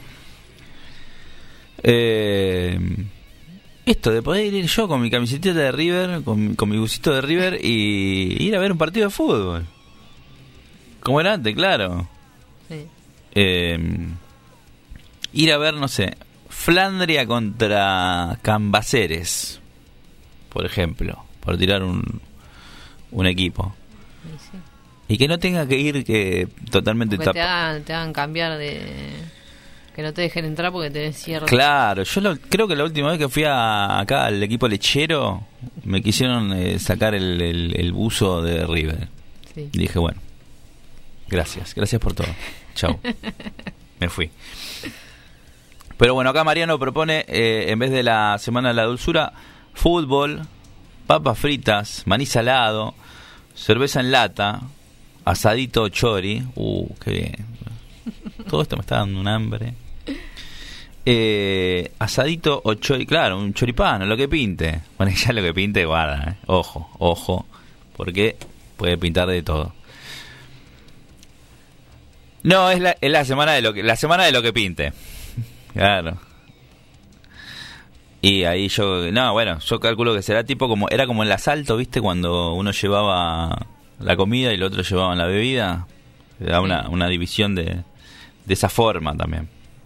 Eh, esto de poder ir yo con mi camiseta de River, con, con mi busito de River y ir a ver un partido de fútbol. Como era antes, claro. Sí. Eh, ir a ver, no sé, Flandria contra Cambaceres, por ejemplo, por tirar un, un equipo. Sí, sí. Y que no tenga que ir que totalmente tapado. Te hagan, te hagan cambiar de... Que no te dejen entrar porque tenés cierre. Claro, yo lo, creo que la última vez que fui a, acá al equipo lechero, me quisieron eh, sacar el, el, el buzo de River. Sí. Y dije, bueno, gracias, gracias por todo. Chau. Me fui. Pero bueno, acá Mariano propone, eh, en vez de la Semana de la Dulzura, fútbol, papas fritas, maní salado, cerveza en lata, asadito chori. Uh, qué bien. Todo esto me está dando un hambre. Eh, asadito o chori, claro, un choripán, lo que pinte. Bueno, ya lo que pinte, guarda, eh. Ojo, ojo, porque puede pintar de todo. No, es la, es la semana de lo que la semana de lo que pinte. Claro. Y ahí yo, no, bueno, yo calculo que será tipo como, era como el asalto, ¿viste? Cuando uno llevaba la comida y el otro llevaba la bebida. Era una, una división de, de esa forma también.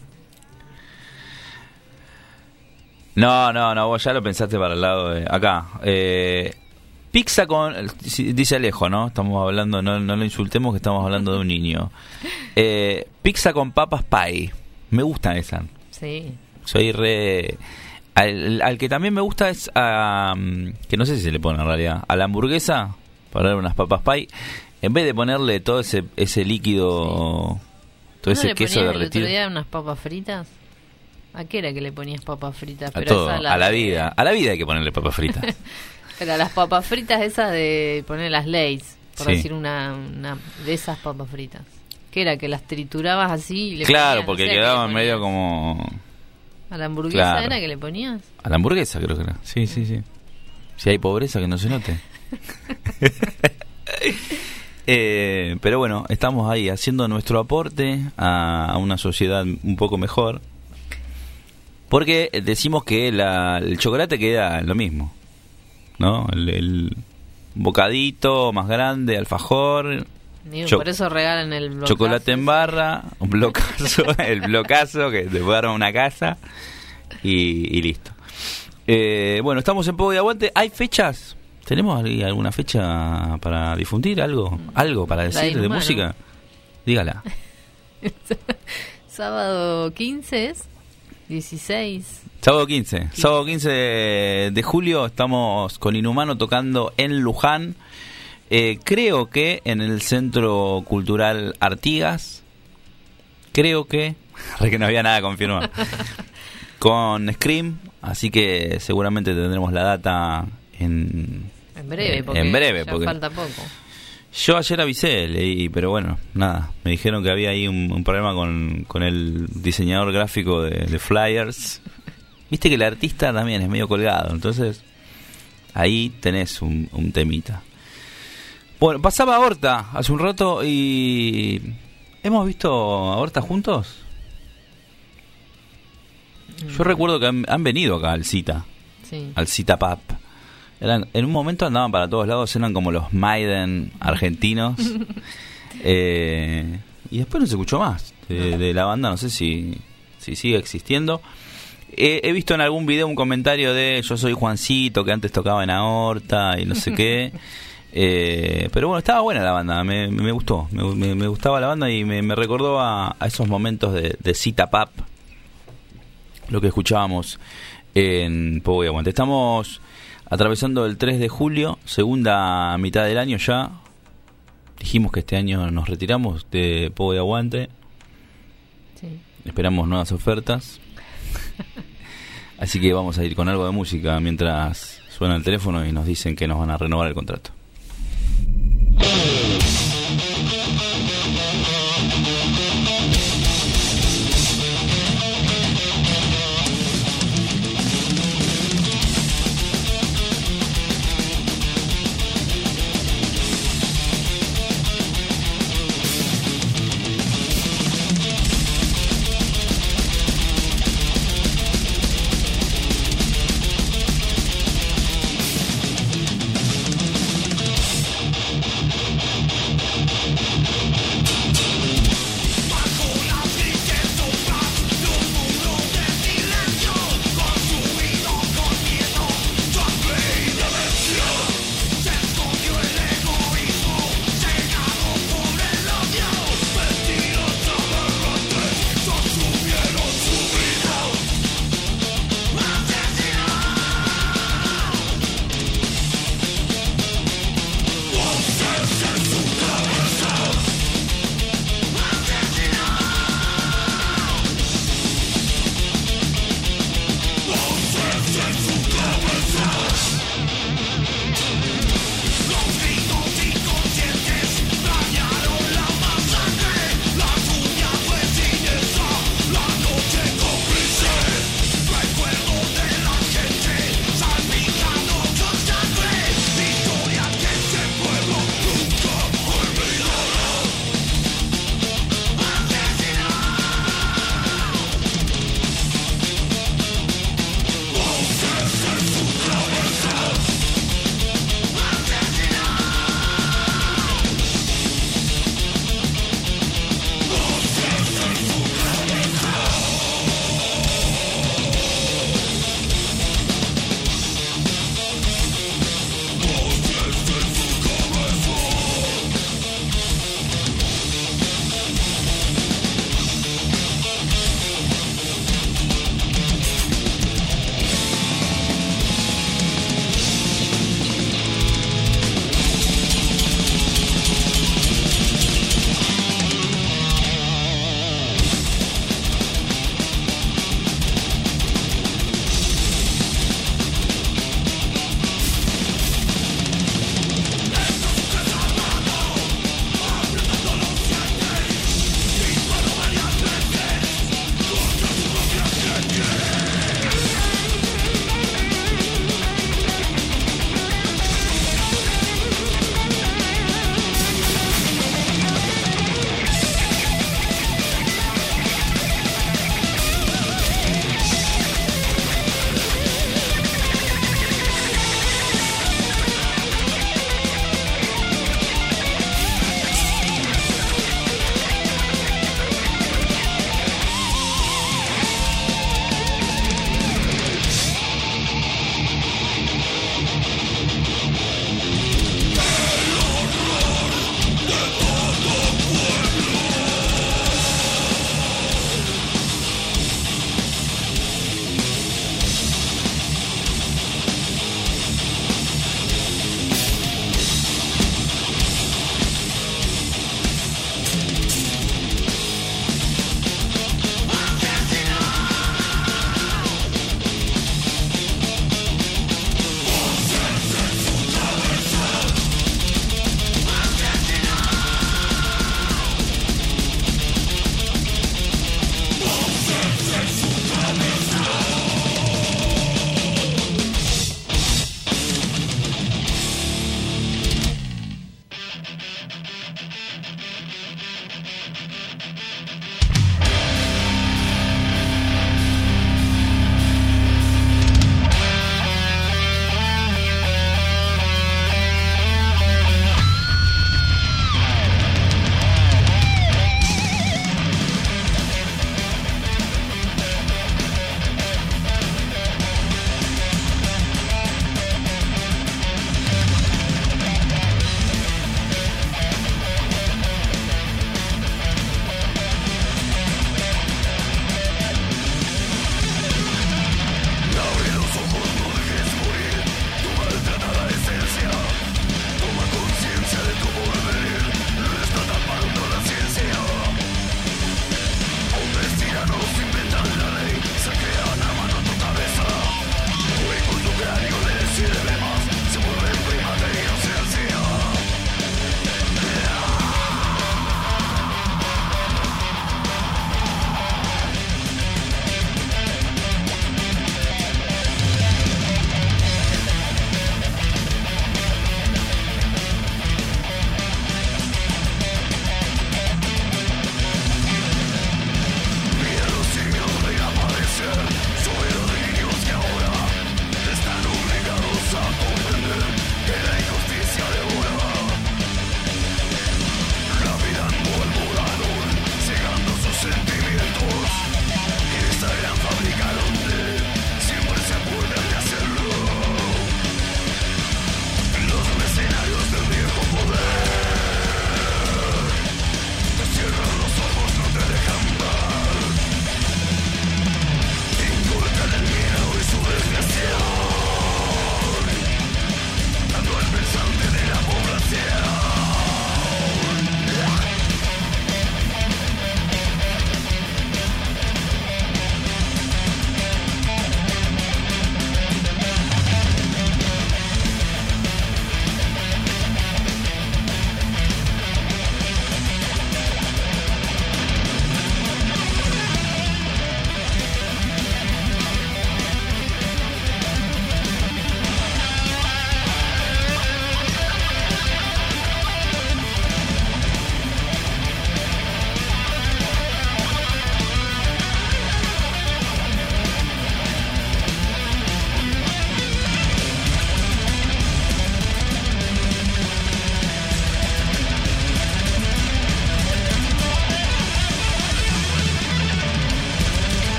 No, no, no, vos ya lo pensaste para el lado de acá. Eh, pizza con, dice Alejo, ¿no? Estamos hablando, no, no lo insultemos que estamos hablando de un niño. Eh, pizza con papas pie. Me gustan esas. Sí. Soy re... Al, al que también me gusta es a... Que no sé si se le pone en realidad. A la hamburguesa, para dar unas papas pie. En vez de ponerle todo ese ese líquido, sí. todo ese queso derretido. ¿El otro día unas papas fritas? ¿A qué era que le ponías papas fritas? A Pero todo, a la, a la vida. A la vida hay que ponerle papas fritas. Pero a las papas fritas esas de poner las Lay's, por sí. decir una, una de esas papas fritas. ¿Qué era? Que las triturabas así y le claro, ponías, porque no sé, quedaban medio como... ¿A la hamburguesa claro. era que le ponías? A la hamburguesa creo que era, sí, sí, sí. Si hay pobreza que no se note. Eh, pero bueno, estamos ahí haciendo nuestro aporte a, a una sociedad un poco mejor, porque decimos que la, el chocolate queda lo mismo, ¿no? El, el bocadito más grande, alfajor, Digo, cho- por eso regalan el blocazo, chocolate en barra, un blocazo, el blocazo que te puede dar una casa y, y listo. Eh, bueno, estamos en Pogo y Aguante. ¿Hay fechas? ¿Tenemos alguna fecha para difundir? ¿Algo algo para decir de música? Dígala. Sábado quince es dieciséis. Sábado quince. quince. Sábado quince de julio estamos con Inhumano tocando en Luján. Eh, creo que en el Centro Cultural Artigas. Creo que... que no había nada confirmado. Con Scream. Así que seguramente tendremos la data en... En breve, porque, en breve, ya porque falta poco. Yo ayer avisé, leí, pero bueno, nada. Me dijeron que había ahí un, un problema con, con el diseñador gráfico de, de flyers. Viste que el artista también es medio colgado, entonces ahí tenés un, un temita. Bueno, pasaba a Horta hace un rato y... ¿Hemos visto a Horta juntos? Yo recuerdo que han, han venido acá al Cita, sí. al Cita Pap. Eran, en un momento andaban para todos lados, eran como los Maiden argentinos. eh, y después no se escuchó más de, de la banda, no sé si, si sigue existiendo. Eh, he visto en algún video un comentario de yo soy Juancito, que antes tocaba en Aorta y no sé qué. Eh, pero bueno, estaba buena la banda, me, me gustó, me, me, me gustaba la banda y me, me recordó a, a esos momentos de, de Cita Pap, lo que escuchábamos en Pogo y Aguante. Estamos atravesando el tres de julio, segunda mitad del año ya. Dijimos que este año nos retiramos de Pogo y Aguante. Sí. Esperamos nuevas ofertas. Así que vamos a ir con algo de música mientras suena el teléfono y nos dicen que nos van a renovar el contrato.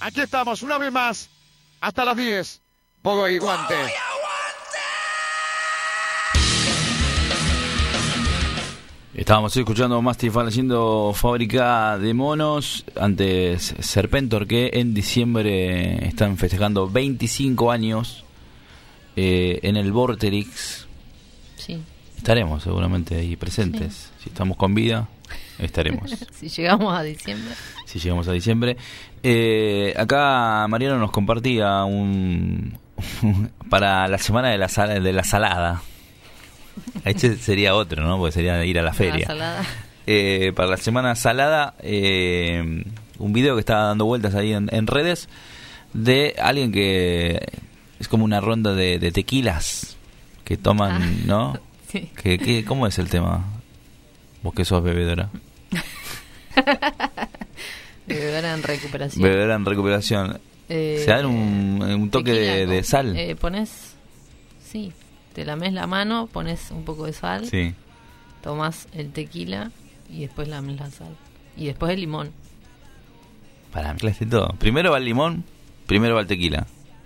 aquí estamos una vez más, hasta las diez. Pogo y guante. Estábamos escuchando Mastiff haciendo Fábrica de Monos. Antes Serpentor, que en diciembre están festejando veinticinco años eh, en el Vorterix. Sí. Estaremos seguramente ahí presentes. Sí. Si estamos con vida, estaremos. Si llegamos a diciembre. Si llegamos a diciembre. Eh, acá Mariano nos compartía un, un para la semana de la, sal, de la salada. Este sería otro, ¿no? Porque sería ir a la feria. La salada. Eh, para la semana salada, eh, un video que estaba dando vueltas ahí en, en redes de alguien que es como una ronda de, de tequilas que toman, ah, ¿no? Sí. Que, que, ¿Cómo es el tema? Vos que sos bebedora. Bebedora en recuperación. Bebedora en recuperación. Eh, ¿Se dan un, un toque de, de sal? Eh, pones, sí. Te lames la mano, pones un poco de sal, sí. Tomás el tequila y después lames la sal. Y después el limón. Para mezclaste todo. Primero va el limón, primero va el tequila.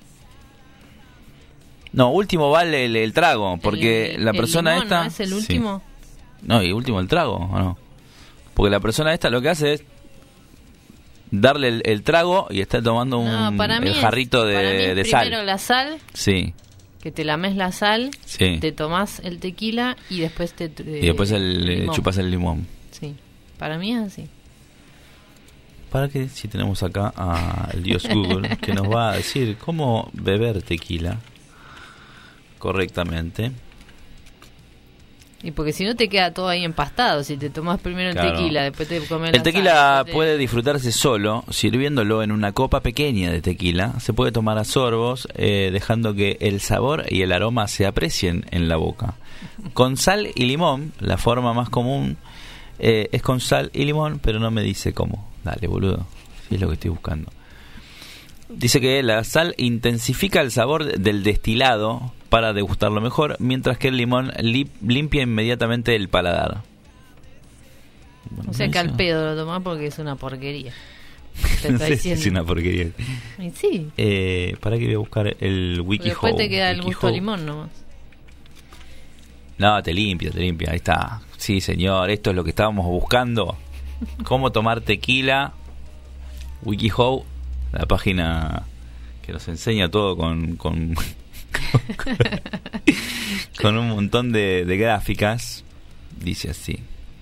No, último va el, el, el trago, porque el, la el persona limón, esta... ¿no es el último? Sí. No, y último el trago, ¿o no? Porque la persona esta lo que hace es darle el, el trago y está tomando un no, para mí el jarrito es, de, para mí es de sal. Primero la sal. Sí. Que te lames la sal, sí. Te tomás el tequila y después te... Eh, y después el, eh, chupas el limón. Sí, para mí es así. Para que si tenemos acá al dios Google, que nos va a decir cómo beber tequila correctamente. Y porque si no te queda todo ahí empastado, si te tomás primero el claro. tequila, después te comes la El tequila sal, puede te... disfrutarse solo, sirviéndolo en una copa pequeña de tequila. Se puede tomar a sorbos, eh, dejando que el sabor y el aroma se aprecien en la boca. Con sal y limón, la forma más común eh, es con sal y limón, pero no me dice cómo. Dale, boludo, si es lo que estoy buscando. Dice que la sal intensifica el sabor del destilado para degustarlo mejor, mientras que el limón li- limpia inmediatamente el paladar. Bueno, o sea que al pedo lo tomás porque es una porquería. Te No está sé diciendo. si es una porquería. Y sí. Eh, ¿Para qué voy a buscar el WikiHow? Después te queda el WikiHow. gusto a limón nomás. No, te limpia, te limpia. Ahí está. Sí, señor, esto es lo que estábamos buscando. Cómo tomar tequila. WikiHow, la página que nos enseña todo con... con con, con un montón de, de gráficas. Dice así.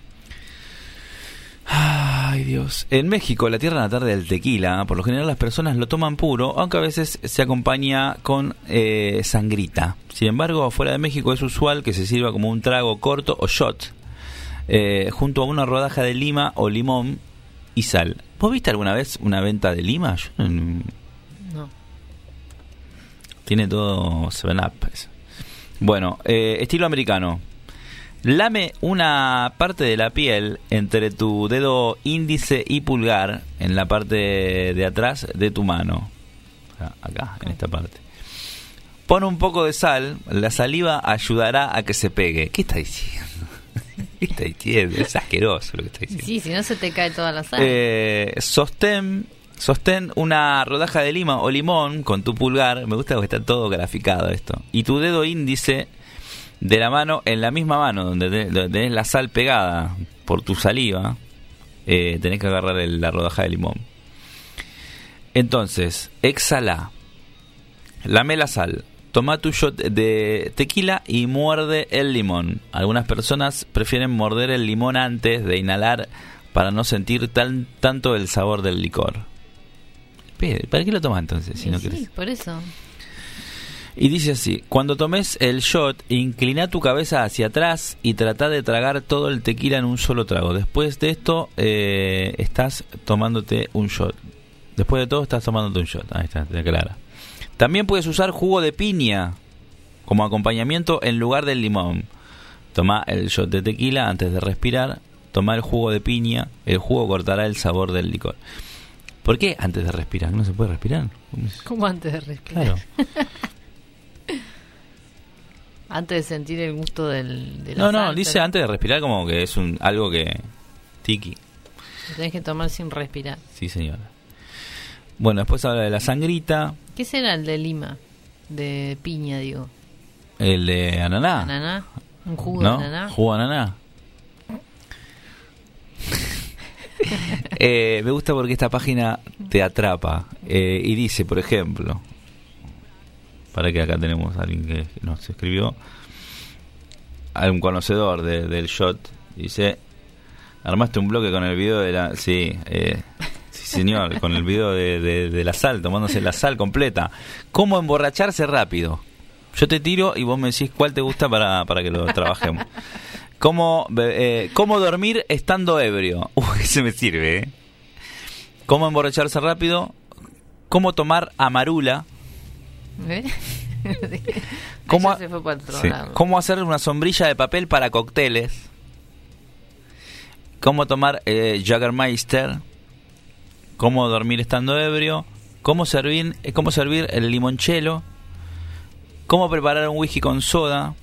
Ay, Dios. En México, la tierra natal del tequila, por lo general las personas lo toman puro, aunque a veces se acompaña con eh, sangrita. Sin embargo, fuera de México es usual que se sirva como un trago corto o shot, eh, junto a una rodaja de lima o limón y sal. ¿Vos viste alguna vez una venta de lima? Yo no... No. Tiene todo seven up. Eso. Bueno, eh, estilo americano. Lame una parte de la piel entre tu dedo índice y pulgar en la parte de atrás de tu mano. Acá, en esta parte. Pon un poco de sal. La saliva ayudará a que se pegue. ¿Qué está diciendo? ¿Qué está diciendo? Es asqueroso lo que está diciendo. Sí, si no se te cae toda la sal. Eh, sostén... Sostén una rodaja de lima o limón con tu pulgar. Me gusta porque está todo graficado esto. Y tu dedo índice de la mano en la misma mano donde, te, donde tenés la sal pegada por tu saliva. Eh, tenés que agarrar el, la rodaja de limón. Entonces, exhala. Lame la sal. Toma tu shot de tequila y muerde el limón. Algunas personas prefieren morder el limón antes de inhalar para no sentir tan, tanto el sabor del licor. ¿Para qué lo tomas entonces? Si no sí, querés? Por eso. Y dice así: cuando tomes el shot, inclina tu cabeza hacia atrás y trata de tragar todo el tequila en un solo trago. Después de esto, eh, estás tomándote un shot. Después de todo, estás tomándote un shot. Ahí está, te aclara. También puedes usar jugo de piña como acompañamiento en lugar del limón. Toma el shot de tequila antes de respirar. Toma el jugo de piña. El jugo cortará el sabor del licor. ¿Por qué antes de respirar? ¿No se puede respirar? ¿Cómo antes de respirar? Claro. Antes de sentir el gusto del... De la no, no, sal, dice pero... antes de respirar como que es un algo que... Tiki. Lo tenés que tomar sin respirar. Sí, señora. Bueno, después habla de la sangrita. ¿Qué será el de Lima? De piña, digo. El de ananá. ¿Ananá? ¿Un jugo ¿No? de ananá? ¿Jugo de ananá? eh, me gusta porque esta página te atrapa. Eh, y dice, por ejemplo... Para que acá tenemos a alguien que nos escribió. Algún conocedor de, del shot. Dice... Armaste un bloque con el video de la... Sí, eh, sí señor, con el video de, de, de la sal, tomándose la sal completa. ¿Cómo emborracharse rápido? Yo te tiro y vos me decís cuál te gusta para, para que lo trabajemos. ¿Cómo, eh, ¿Cómo dormir estando ebrio? Uy, ese me sirve, ¿eh? ¿Cómo emborracharse rápido? ¿Cómo tomar amarula? ¿Eh? ¿Cómo, se fue para otro sí. lado. ¿Cómo hacer una sombrilla de papel para cócteles? ¿Cómo tomar eh, Jägermeister? ¿Cómo dormir estando ebrio? ¿Cómo servir, eh, cómo servir el limoncello? ¿Cómo preparar un whisky con soda?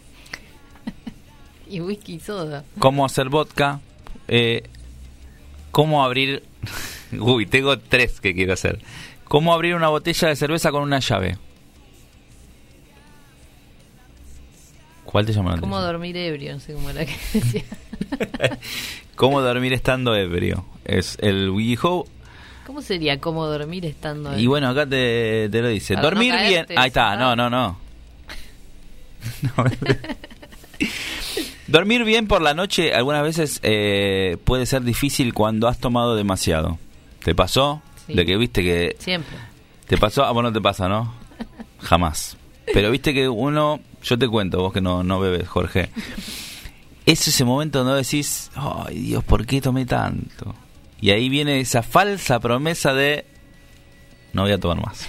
Y whisky y soda. ¿Cómo hacer vodka? Eh, ¿Cómo abrir... Uy, tengo tres que quiero hacer. ¿Cómo abrir una botella de cerveza con una llave? ¿Cuál te llama la atención? ¿Cómo dormir ebrio? No sé cómo era que decía. ¿Cómo dormir estando ebrio? Es el WikiHow. ¿Cómo sería cómo dormir estando ebrio? Y bueno, acá te, te lo dice. Para Dormir no bien. Ahí está, no, no, no. no. Dormir bien por la noche algunas veces eh, puede ser difícil cuando has tomado demasiado. ¿Te pasó? Sí. De que viste que... Siempre. ¿Te pasó? Ah, vos no te pasa, ¿no? Jamás. Pero viste que uno... Yo te cuento, vos que no, no bebes, Jorge. Es ese momento donde decís, ay Dios, ¿por qué tomé tanto? Y ahí viene esa falsa promesa de no voy a tomar más.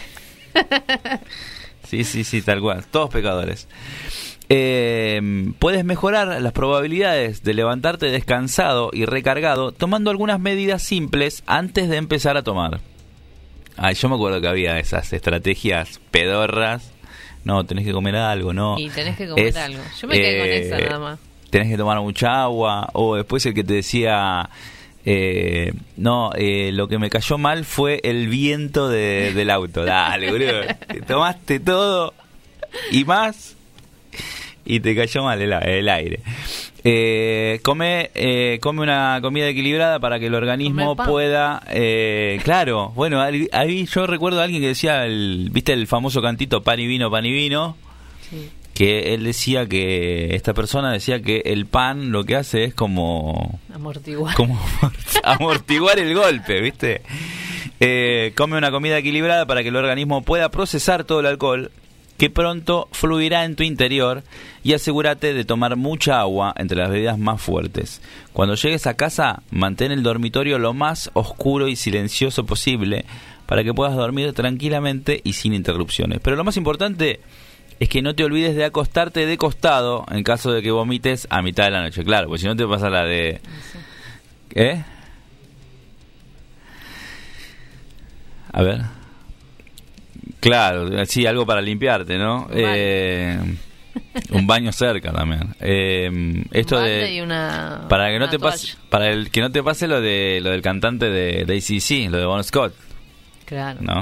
Sí, sí, sí, tal cual. Todos pecadores. Eh, puedes mejorar las probabilidades de levantarte descansado y recargado tomando algunas medidas simples antes de empezar a tomar. Ay, yo me acuerdo que había esas estrategias pedorras. No, tenés que comer algo, ¿no? Y tenés que comer es, algo. Yo me quedé eh, con esa nada más. Tenés que tomar mucha agua. O después el que te decía... Eh, no, eh, lo que me cayó mal fue el viento de, del auto. Dale, boludo. Te tomaste todo y más y te cayó mal el, el aire. Eh, come, eh, come una comida equilibrada para que el organismo pueda... Eh, claro, bueno, ahí yo recuerdo a alguien que decía, el, ¿viste el famoso cantito pan y vino, pan y vino? Sí. Que él decía que, esta persona decía que el pan lo que hace es como... Amortiguar. Como amortiguar el golpe, ¿viste? Eh, come una comida equilibrada para que el organismo pueda procesar todo el alcohol que pronto fluirá en tu interior, y asegúrate de tomar mucha agua entre las bebidas más fuertes. Cuando llegues a casa, mantén el dormitorio lo más oscuro y silencioso posible para que puedas dormir tranquilamente y sin interrupciones. Pero lo más importante es que no te olvides de acostarte de costado en caso de que vomites a mitad de la noche. Claro, porque si no te pasa la de... ¿Eh? A ver. Claro, sí, algo para limpiarte, ¿no? Un, eh, un baño cerca también. Eh, esto un de y una, para que no te toalla. pase, para el que no te pase lo de lo del cantante de, de A C D C, lo de Bon Scott. Claro. ¿No?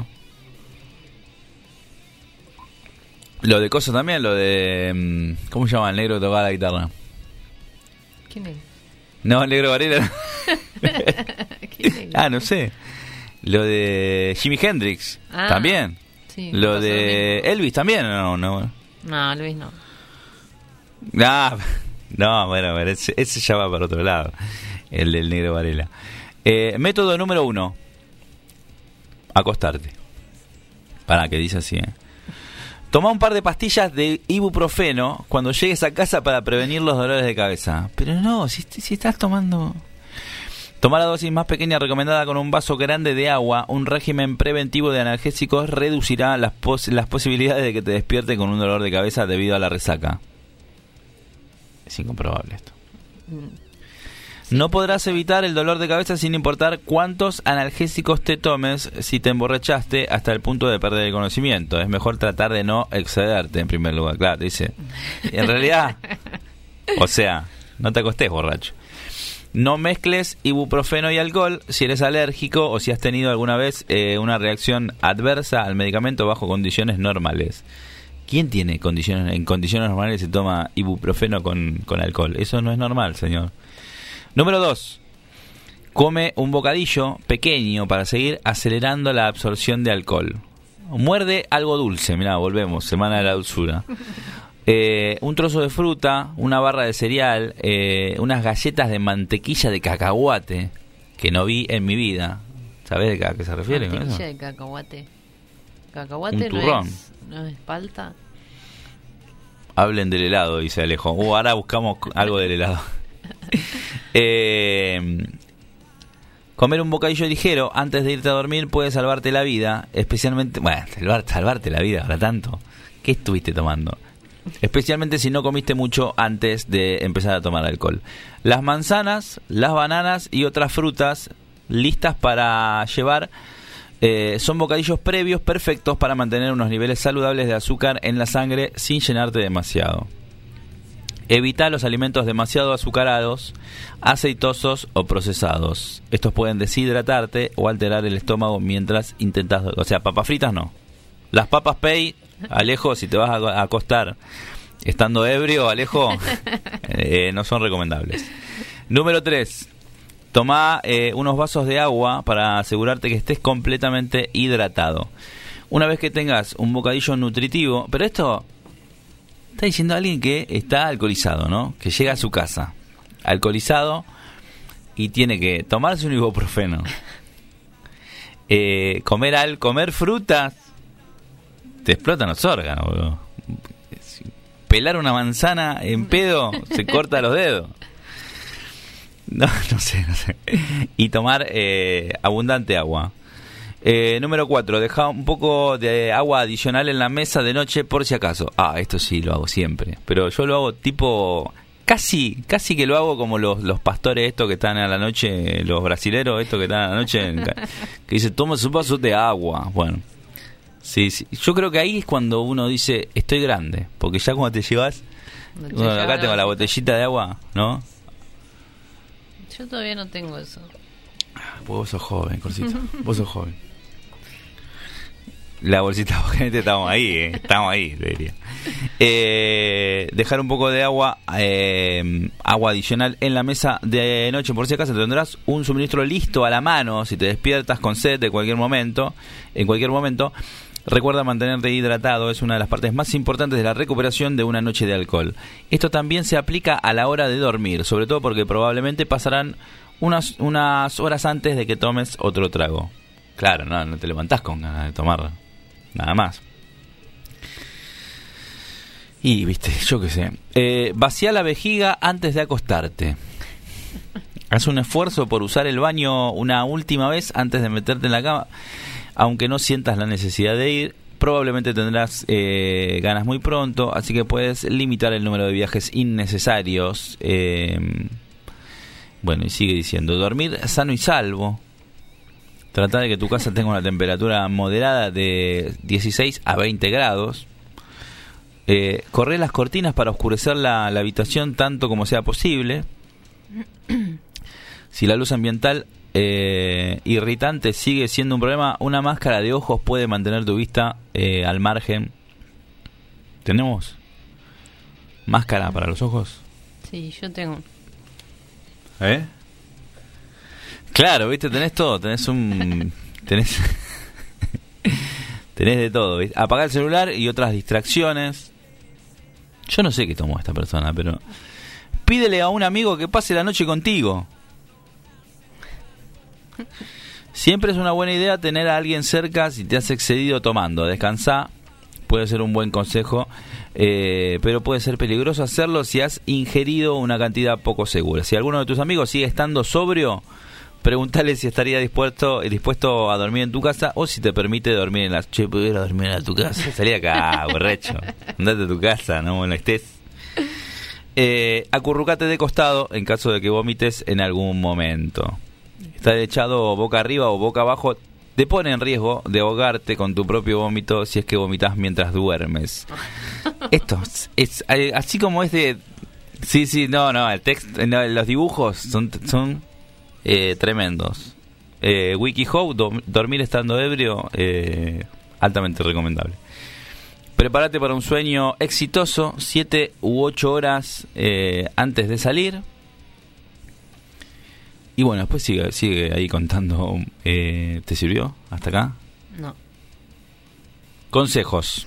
Lo de Coso también, lo de... ¿Cómo se llama el negro que tocaba la guitarra? ¿Quién es? No, el negro Varela. ¿Quién es? Ah, no sé. Lo de Jimi Hendrix Ah, también. Sí, lo de lo Elvis también, no, no. No, Elvis no. Ah, no, bueno, bueno ese, ese ya va para otro lado. El del negro Varela. Eh, método número uno. Acostarte. Para que dice así, ¿eh? Toma un par de pastillas de ibuprofeno cuando llegues a casa para prevenir los dolores de cabeza. Pero no, si, si estás tomando... Tomar la dosis más pequeña recomendada con un vaso grande de agua. Un régimen preventivo de analgésicos reducirá las, pos- las posibilidades de que te despierte con un dolor de cabeza debido a la resaca. Es incomprobable esto. Sí. No podrás evitar el dolor de cabeza sin importar cuántos analgésicos te tomes si te emborrachaste hasta el punto de perder el conocimiento. Es mejor tratar de no excederte en primer lugar. Claro, dice. En realidad, o sea, no te acostés borracho. No mezcles ibuprofeno y alcohol si eres alérgico o si has tenido alguna vez eh, una reacción adversa al medicamento bajo condiciones normales. ¿Quién tiene condiciones en condiciones normales se toma ibuprofeno con, con alcohol? Eso no es normal, señor. Número dos. Come un bocadillo pequeño para seguir acelerando la absorción de alcohol. Muerde algo dulce. Mirá, volvemos. Semana de la dulzura. Eh, un trozo de fruta, una barra de cereal, eh, unas galletas de mantequilla de cacahuate que no vi en mi vida. ¿Sabés de a qué se refiere con eso? Mantequilla de cacahuate. Cacahuate Un turrón. no es, no es palta. Hablen del helado, dice Alejo. Uh, ahora buscamos algo del helado. eh, comer un bocadillo ligero antes de irte a dormir puede salvarte la vida, especialmente... Bueno, salvar, salvarte la vida, ahora tanto. ¿Qué estuviste tomando? Especialmente si no comiste mucho antes de empezar a tomar alcohol. Las manzanas, las bananas y otras frutas listas para llevar eh, son bocadillos previos perfectos para mantener unos niveles saludables de azúcar en la sangre sin llenarte demasiado. Evita los alimentos demasiado azucarados, aceitosos o procesados. Estos pueden deshidratarte o alterar el estómago mientras intentas... O sea, papas fritas no. Las papas Pay... Alejo, si te vas a acostar estando ebrio, Alejo, eh, no son recomendables. Número tres. Toma eh, unos vasos de agua para asegurarte que estés completamente hidratado. Una vez que tengas un bocadillo nutritivo, pero esto está diciendo alguien que está alcoholizado, ¿no? Que llega a su casa alcoholizado y tiene que tomarse un ibuprofeno, eh, comer al comer frutas. Te explotan los órganos, boludo. Pelar una manzana en pedo se corta los dedos. No, no sé, no sé. Y tomar eh, abundante agua. Eh, número cuatro. Deja un poco de agua adicional en la mesa de noche por si acaso. Ah, esto sí lo hago siempre. Pero yo lo hago tipo... Casi casi que lo hago como los, los pastores estos que están a la noche, los brasileros estos que están a la noche, que dicen, toma su vaso de agua. Bueno. Sí, sí, yo creo que ahí es cuando uno dice, estoy grande, porque ya cuando te llevas, no te bueno, acá tengo la, la botellita de agua, ¿no? Yo todavía no tengo eso. Pues vos sos joven, Corsito, vos sos joven. La bolsita, gente, estamos ahí, eh, estamos ahí, te diría. Eh, dejar un poco de agua, eh, agua adicional en la mesa de noche, por si acaso tendrás un suministro listo a la mano, si te despiertas con sed de cualquier momento, en cualquier momento. Recuerda mantenerte hidratado, es una de las partes más importantes de la recuperación de una noche de alcohol. Esto también se aplica a la hora de dormir, sobre todo porque probablemente pasarán unas, unas horas antes de que tomes otro trago. Claro, no, no te levantás con ganas de tomar nada más. Y, viste, yo qué sé. Eh, vacía la vejiga antes de acostarte. Haz un esfuerzo por usar el baño una última vez antes de meterte en la cama. Aunque no sientas la necesidad de ir, probablemente tendrás eh, ganas muy pronto, así que puedes limitar el número de viajes innecesarios. Eh, bueno, y sigue diciendo, dormir sano y salvo. Trata de que tu casa tenga una temperatura moderada de dieciséis a veinte grados. Eh, corre las cortinas para oscurecer la, la habitación tanto como sea posible. Si la luz ambiental Eh, irritante sigue siendo un problema, una máscara de ojos puede mantener tu vista eh, al margen. ¿Tenemos máscara para los ojos? Sí, yo tengo. ¿Eh? Claro, viste, tenés todo, tenés un... tenés tenés de todo, ¿viste? Apagar el celular y otras distracciones. Yo no sé qué tomó esta persona, pero pídele a un amigo que pase la noche contigo. Siempre es una buena idea tener a alguien cerca si te has excedido tomando. Descansá, puede ser un buen consejo, eh, pero puede ser peligroso hacerlo si has ingerido una cantidad poco segura. Si alguno de tus amigos sigue estando sobrio, pregúntale si estaría dispuesto dispuesto a dormir en tu casa o si te permite dormir en la... Che, pudiera dormir en tu casa. Salí acá, borracho. Andate a tu casa, no molestes. Eh, acurrucate de costado en caso de que vomites en algún momento. Estar echado boca arriba o boca abajo te pone en riesgo de ahogarte con tu propio vómito si es que vomitas mientras duermes. Esto es, es así como es de Sí, sí, no, no, el texto, no, los dibujos son, son eh, tremendos. Eh, WikiHow, do, dormir estando ebrio, eh, altamente recomendable. Prepárate para un sueño exitoso, siete u ocho horas eh, antes de salir. Y bueno, después sigue, sigue ahí contando. Eh, ¿Te sirvió hasta acá? No. Consejos.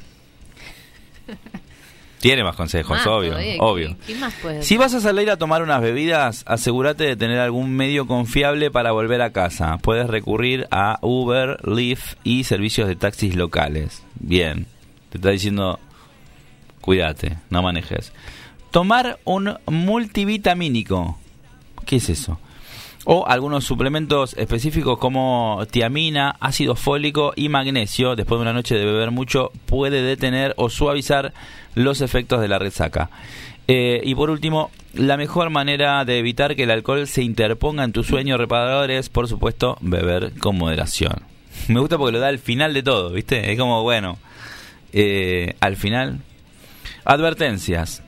Tiene más consejos, más, obvio, todavía. obvio. ¿Qué, qué más puede Si vas a salir a tomar unas bebidas, asegúrate de tener algún medio confiable para volver a casa. Puedes recurrir a Uber, Lyft y servicios de taxis locales. Bien, te está diciendo, cuídate, no manejes. Tomar un multivitamínico. ¿Qué es eso? O algunos suplementos específicos como tiamina, ácido fólico y magnesio, después de una noche de beber mucho, puede detener o suavizar los efectos de la resaca. Eh, y por último, la mejor manera de evitar que el alcohol se interponga en tu sueño reparador es, por supuesto, beber con moderación. Me gusta porque lo da al final de todo, ¿viste? Es como, bueno, eh, al final. Advertencias.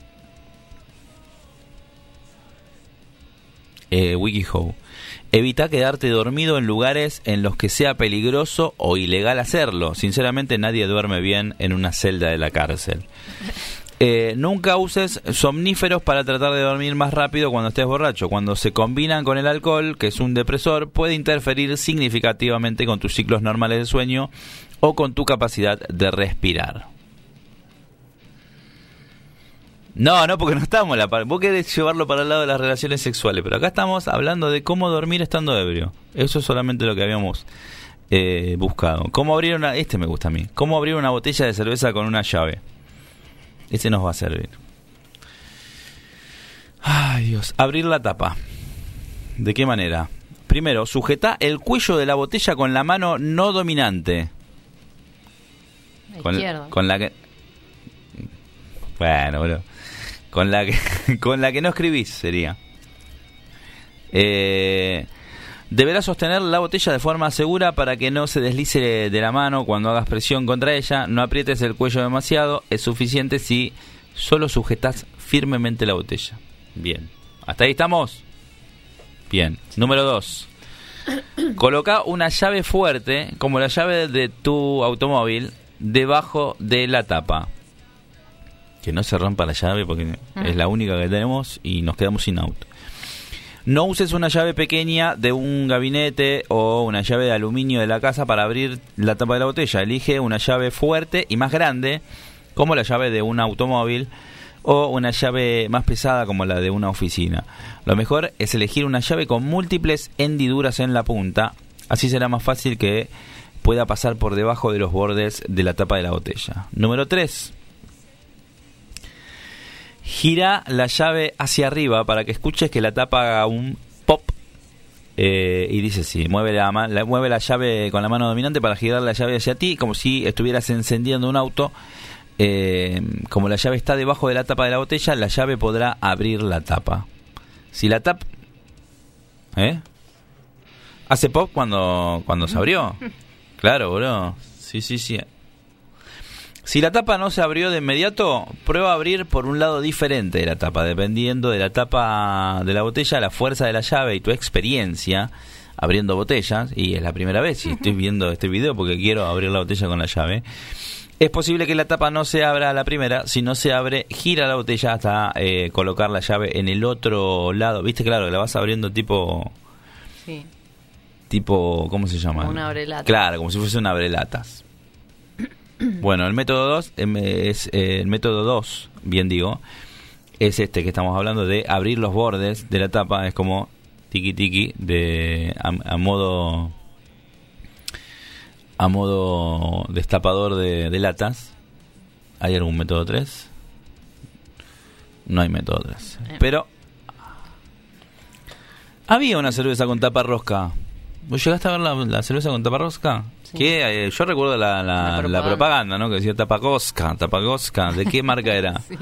Eh, WikiHow. Evita quedarte dormido en lugares en los que sea peligroso o ilegal hacerlo. Sinceramente, nadie duerme bien en una celda de la cárcel. Eh, nunca uses somníferos para tratar de dormir más rápido cuando estés borracho. Cuando se combinan con el alcohol, que es un depresor, puede interferir significativamente con tus ciclos normales de sueño o con tu capacidad de respirar. No, no, porque no estamos la par- vos querés llevarlo para el lado de las relaciones sexuales, pero acá estamos hablando de cómo dormir estando ebrio. Eso es solamente lo que habíamos eh, buscado. Cómo abrir una, este me gusta a mí. Cómo abrir una botella de cerveza con una llave. Este nos va a servir. Ay, Dios. Abrir la tapa. ¿De qué manera? Primero, sujeta el cuello de la botella con la mano no dominante. Con, con la que... Bueno, bro. Con la que, con la que no escribís sería. Eh, deberás sostener la botella de forma segura para que no se deslice de la mano cuando hagas presión contra ella. No aprietes el cuello demasiado. Es suficiente si solo sujetas firmemente la botella. Bien. ¿Hasta ahí estamos? Bien. Número dos. Coloca una llave fuerte, como la llave de tu automóvil, debajo de la tapa. Que no se rompa la llave porque ah. es la única que tenemos y nos quedamos sin auto. No uses una llave pequeña de un gabinete o una llave de aluminio de la casa para abrir la tapa de la botella. Elige una llave fuerte y más grande, como la llave de un automóvil, o una llave más pesada como la de una oficina. Lo mejor es elegir una llave con múltiples hendiduras en la punta. Así será más fácil que pueda pasar por debajo de los bordes de la tapa de la botella. Número tres. Gira la llave hacia arriba para que escuches que la tapa haga un pop. Eh, y dice sí, mueve la, la, mueve la llave con la mano dominante para girar la llave hacia ti, como si estuvieras encendiendo un auto. Eh, como la llave está debajo de la tapa de la botella, la llave podrá abrir la tapa. Si la tapa... ¿Eh? ¿Hace pop cuando, cuando se abrió? Claro, bro. Sí, sí, sí. Si la tapa no se abrió de inmediato, prueba a abrir por un lado diferente de la tapa. Dependiendo de la tapa de la botella, la fuerza de la llave y tu experiencia abriendo botellas, y es la primera vez, y estoy viendo este video porque quiero abrir la botella con la llave, es posible que la tapa no se abra a la primera. Si no se abre, gira la botella hasta eh, colocar la llave en el otro lado. ¿Viste? Claro, que la vas abriendo tipo... Sí. Tipo, ¿cómo se llama? Como una abrelata. Claro, como si fuese una abrelatas. Bueno, el método dos es eh, el método dos, bien digo, es este que estamos hablando de abrir los bordes de la tapa. Es como tiki tiki de a, a modo a modo destapador de, de latas. ¿Hay algún método tres? No hay método tres. Pero había una cerveza con tapa rosca. ¿Vos llegaste a ver la, la cerveza con tapa rosca? Sí. Que eh, yo recuerdo la, la, la, propaganda. la propaganda, ¿no? Que decía tapacosca, tapacosca. ¿De qué marca era? Sí.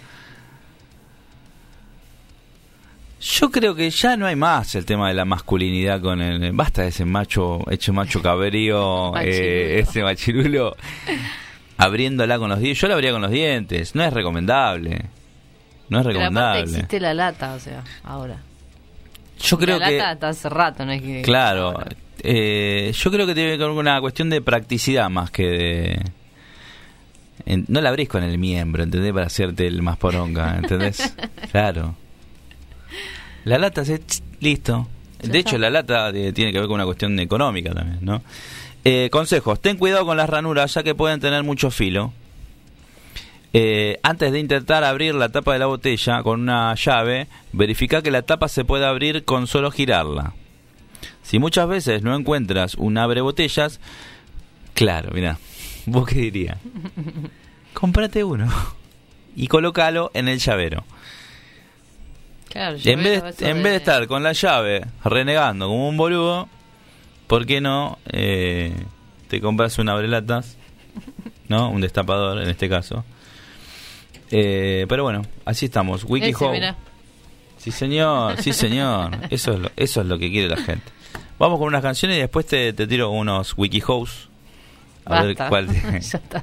Yo creo que ya no hay más el tema de la masculinidad con el... Basta de ese macho, hecho macho cabrío, eh, ese machirulo, abriéndola con los dientes. Yo la abría con los dientes, no es recomendable. No es Pero recomendable. aparte existe la lata, o sea, ahora. Yo creo la que... La lata está hace rato, no es que... Claro. Eh, yo creo que tiene que ver con una cuestión de practicidad más que de... En, no la abrís con el miembro, ¿entendés? Para hacerte el más poronga, ¿entendés? Claro. La lata se... Listo. De hecho, la lata de, tiene que ver con una cuestión económica también, ¿no? Eh, consejos. Ten cuidado con las ranuras, ya que pueden tener mucho filo. Eh, antes de intentar abrir la tapa de la botella con una llave, verifica que la tapa se puede abrir con solo girarla. Si muchas veces no encuentras un abre botellas, claro, mirá, ¿vos qué dirías? Cómprate uno y colócalo en el llavero. Claro, en vez, de, en de... vez de estar con la llave renegando como un boludo, ¿por qué no eh, te compras un abrelatas? ¿No? Un destapador en este caso. Eh, pero bueno, así estamos. WikiHow. Sí, señor, sí, señor. Eso es lo, eso es lo que quiere la gente. Vamos con unas canciones y después te, te tiro unos WikiHows. A Basta. ver cuál. Te... Ya está.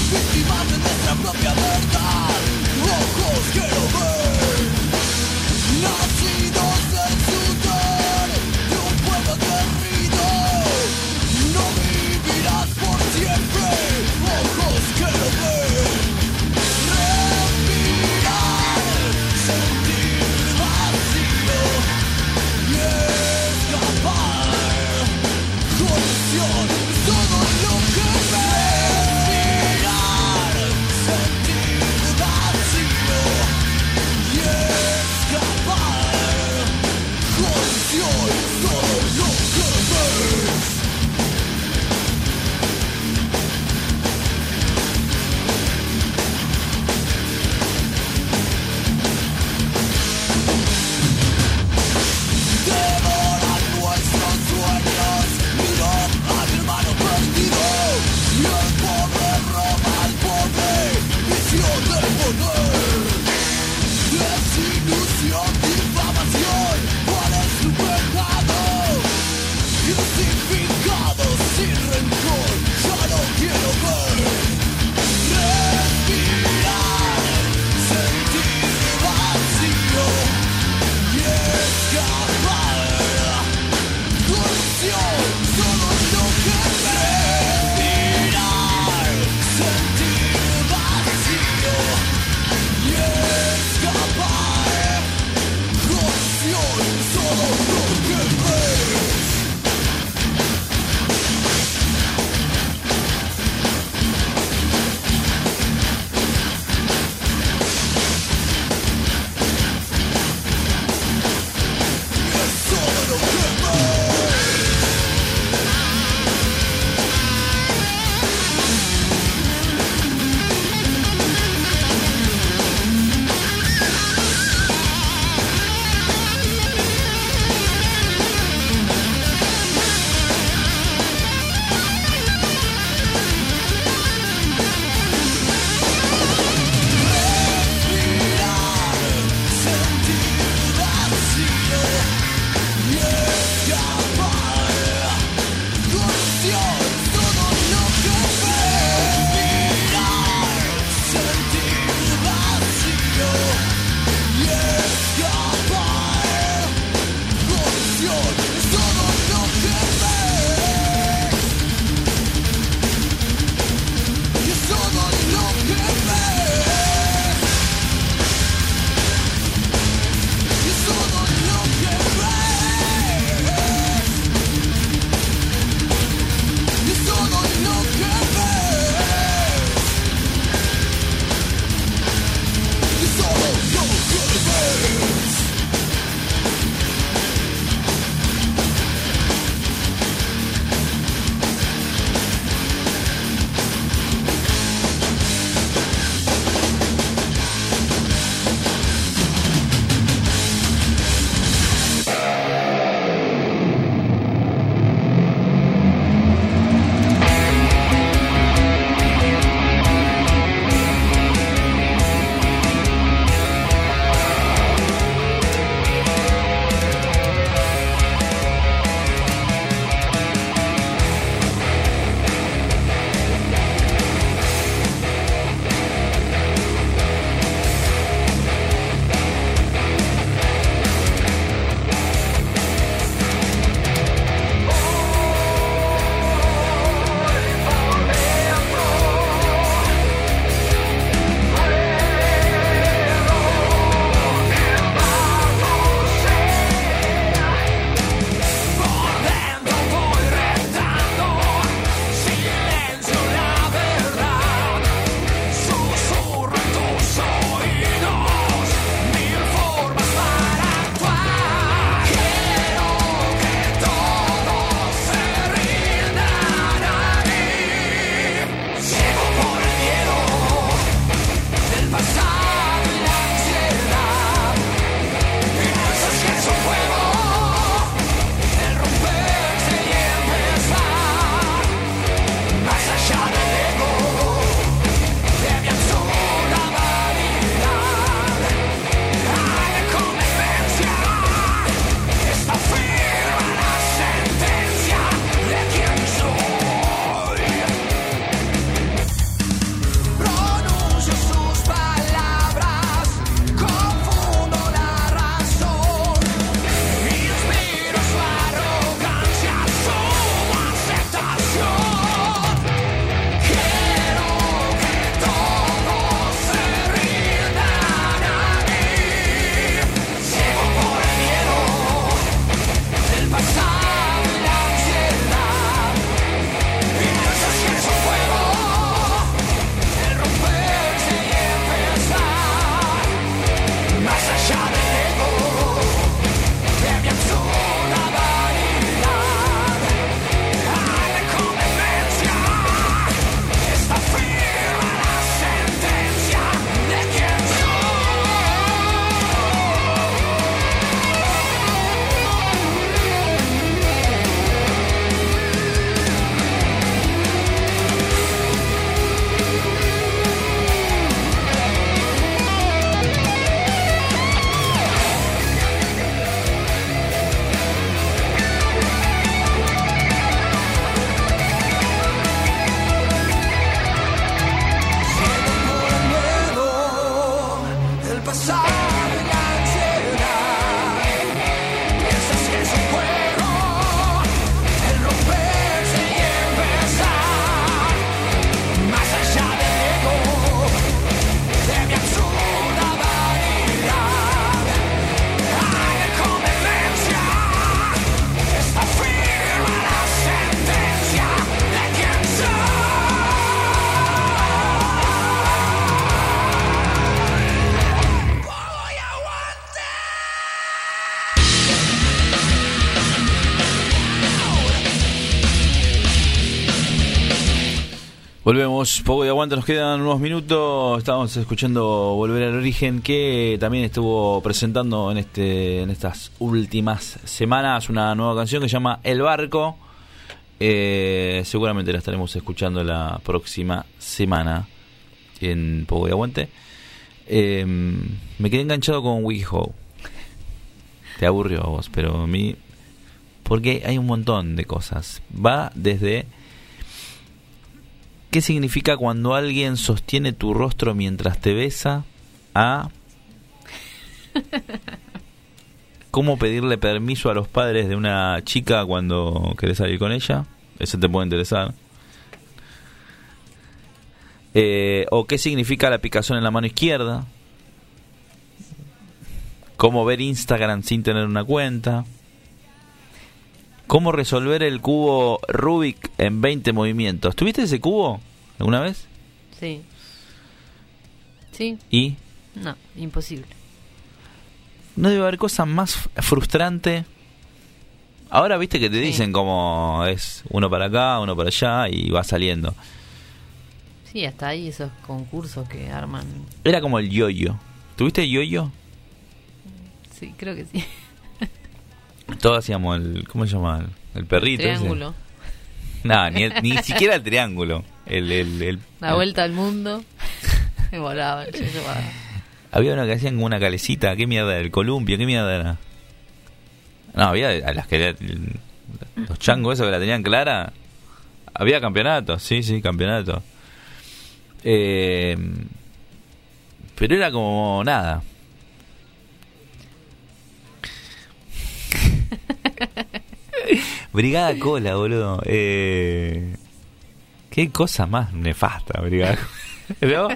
Propia verdad, ojos quiero ver. Volvemos, poco de aguante, nos quedan unos minutos. Estamos escuchando Volver al Origen, que también estuvo presentando en este en estas últimas semanas una nueva canción que se llama El Barco. Eh, seguramente la estaremos escuchando la próxima semana en Poco de Aguante. Eh, me quedé enganchado con WikiHow. Te aburrió a vos, pero a mí... Porque hay un montón de cosas. Va desde... ¿Qué significa cuando alguien sostiene tu rostro mientras te besa? A... ¿Cómo pedirle permiso a los padres de una chica cuando querés salir con ella? Eso te puede interesar. Eh, ¿O qué significa la picazón en la mano izquierda? ¿Cómo ver Instagram sin tener una cuenta? ¿Cómo resolver el cubo Rubik en veinte movimientos? ¿Tuviste ese cubo alguna vez? Sí. ¿Sí? ¿Y? No, imposible. No debe haber cosa más frustrante. Ahora viste que te sí. dicen como es uno para acá, uno para allá y va saliendo. Sí, hasta ahí esos concursos que arman. Era como el yo-yo. ¿Tuviste el yo-yo? Sí, creo que sí. Todos hacíamos el... ¿Cómo se llama? El perrito. El triángulo. Ese. No, ni, el, ni siquiera el triángulo. El, el, el, La el... vuelta al mundo. Me volaba. Yo llevaba. Había uno que hacían como una calecita. ¿Qué mierda? El columpio. ¿Qué mierda era? No, había a las que... Los changos esos que la tenían clara. Había campeonatos. Sí, sí, campeonatos. Eh, pero era como nada. Brigada Cola, boludo. Eh, qué cosa más nefasta, Brigada Cola. ¿No?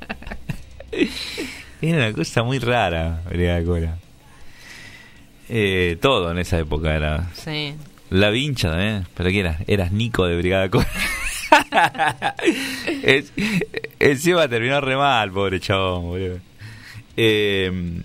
Era una cosa muy rara, Brigada Cola. Eh, todo en esa época era. Sí. La Vincha también. ¿Pero qué eras? Eras Nico de Brigada Cola. es, encima terminó re mal, pobre chabón, boludo. Eh,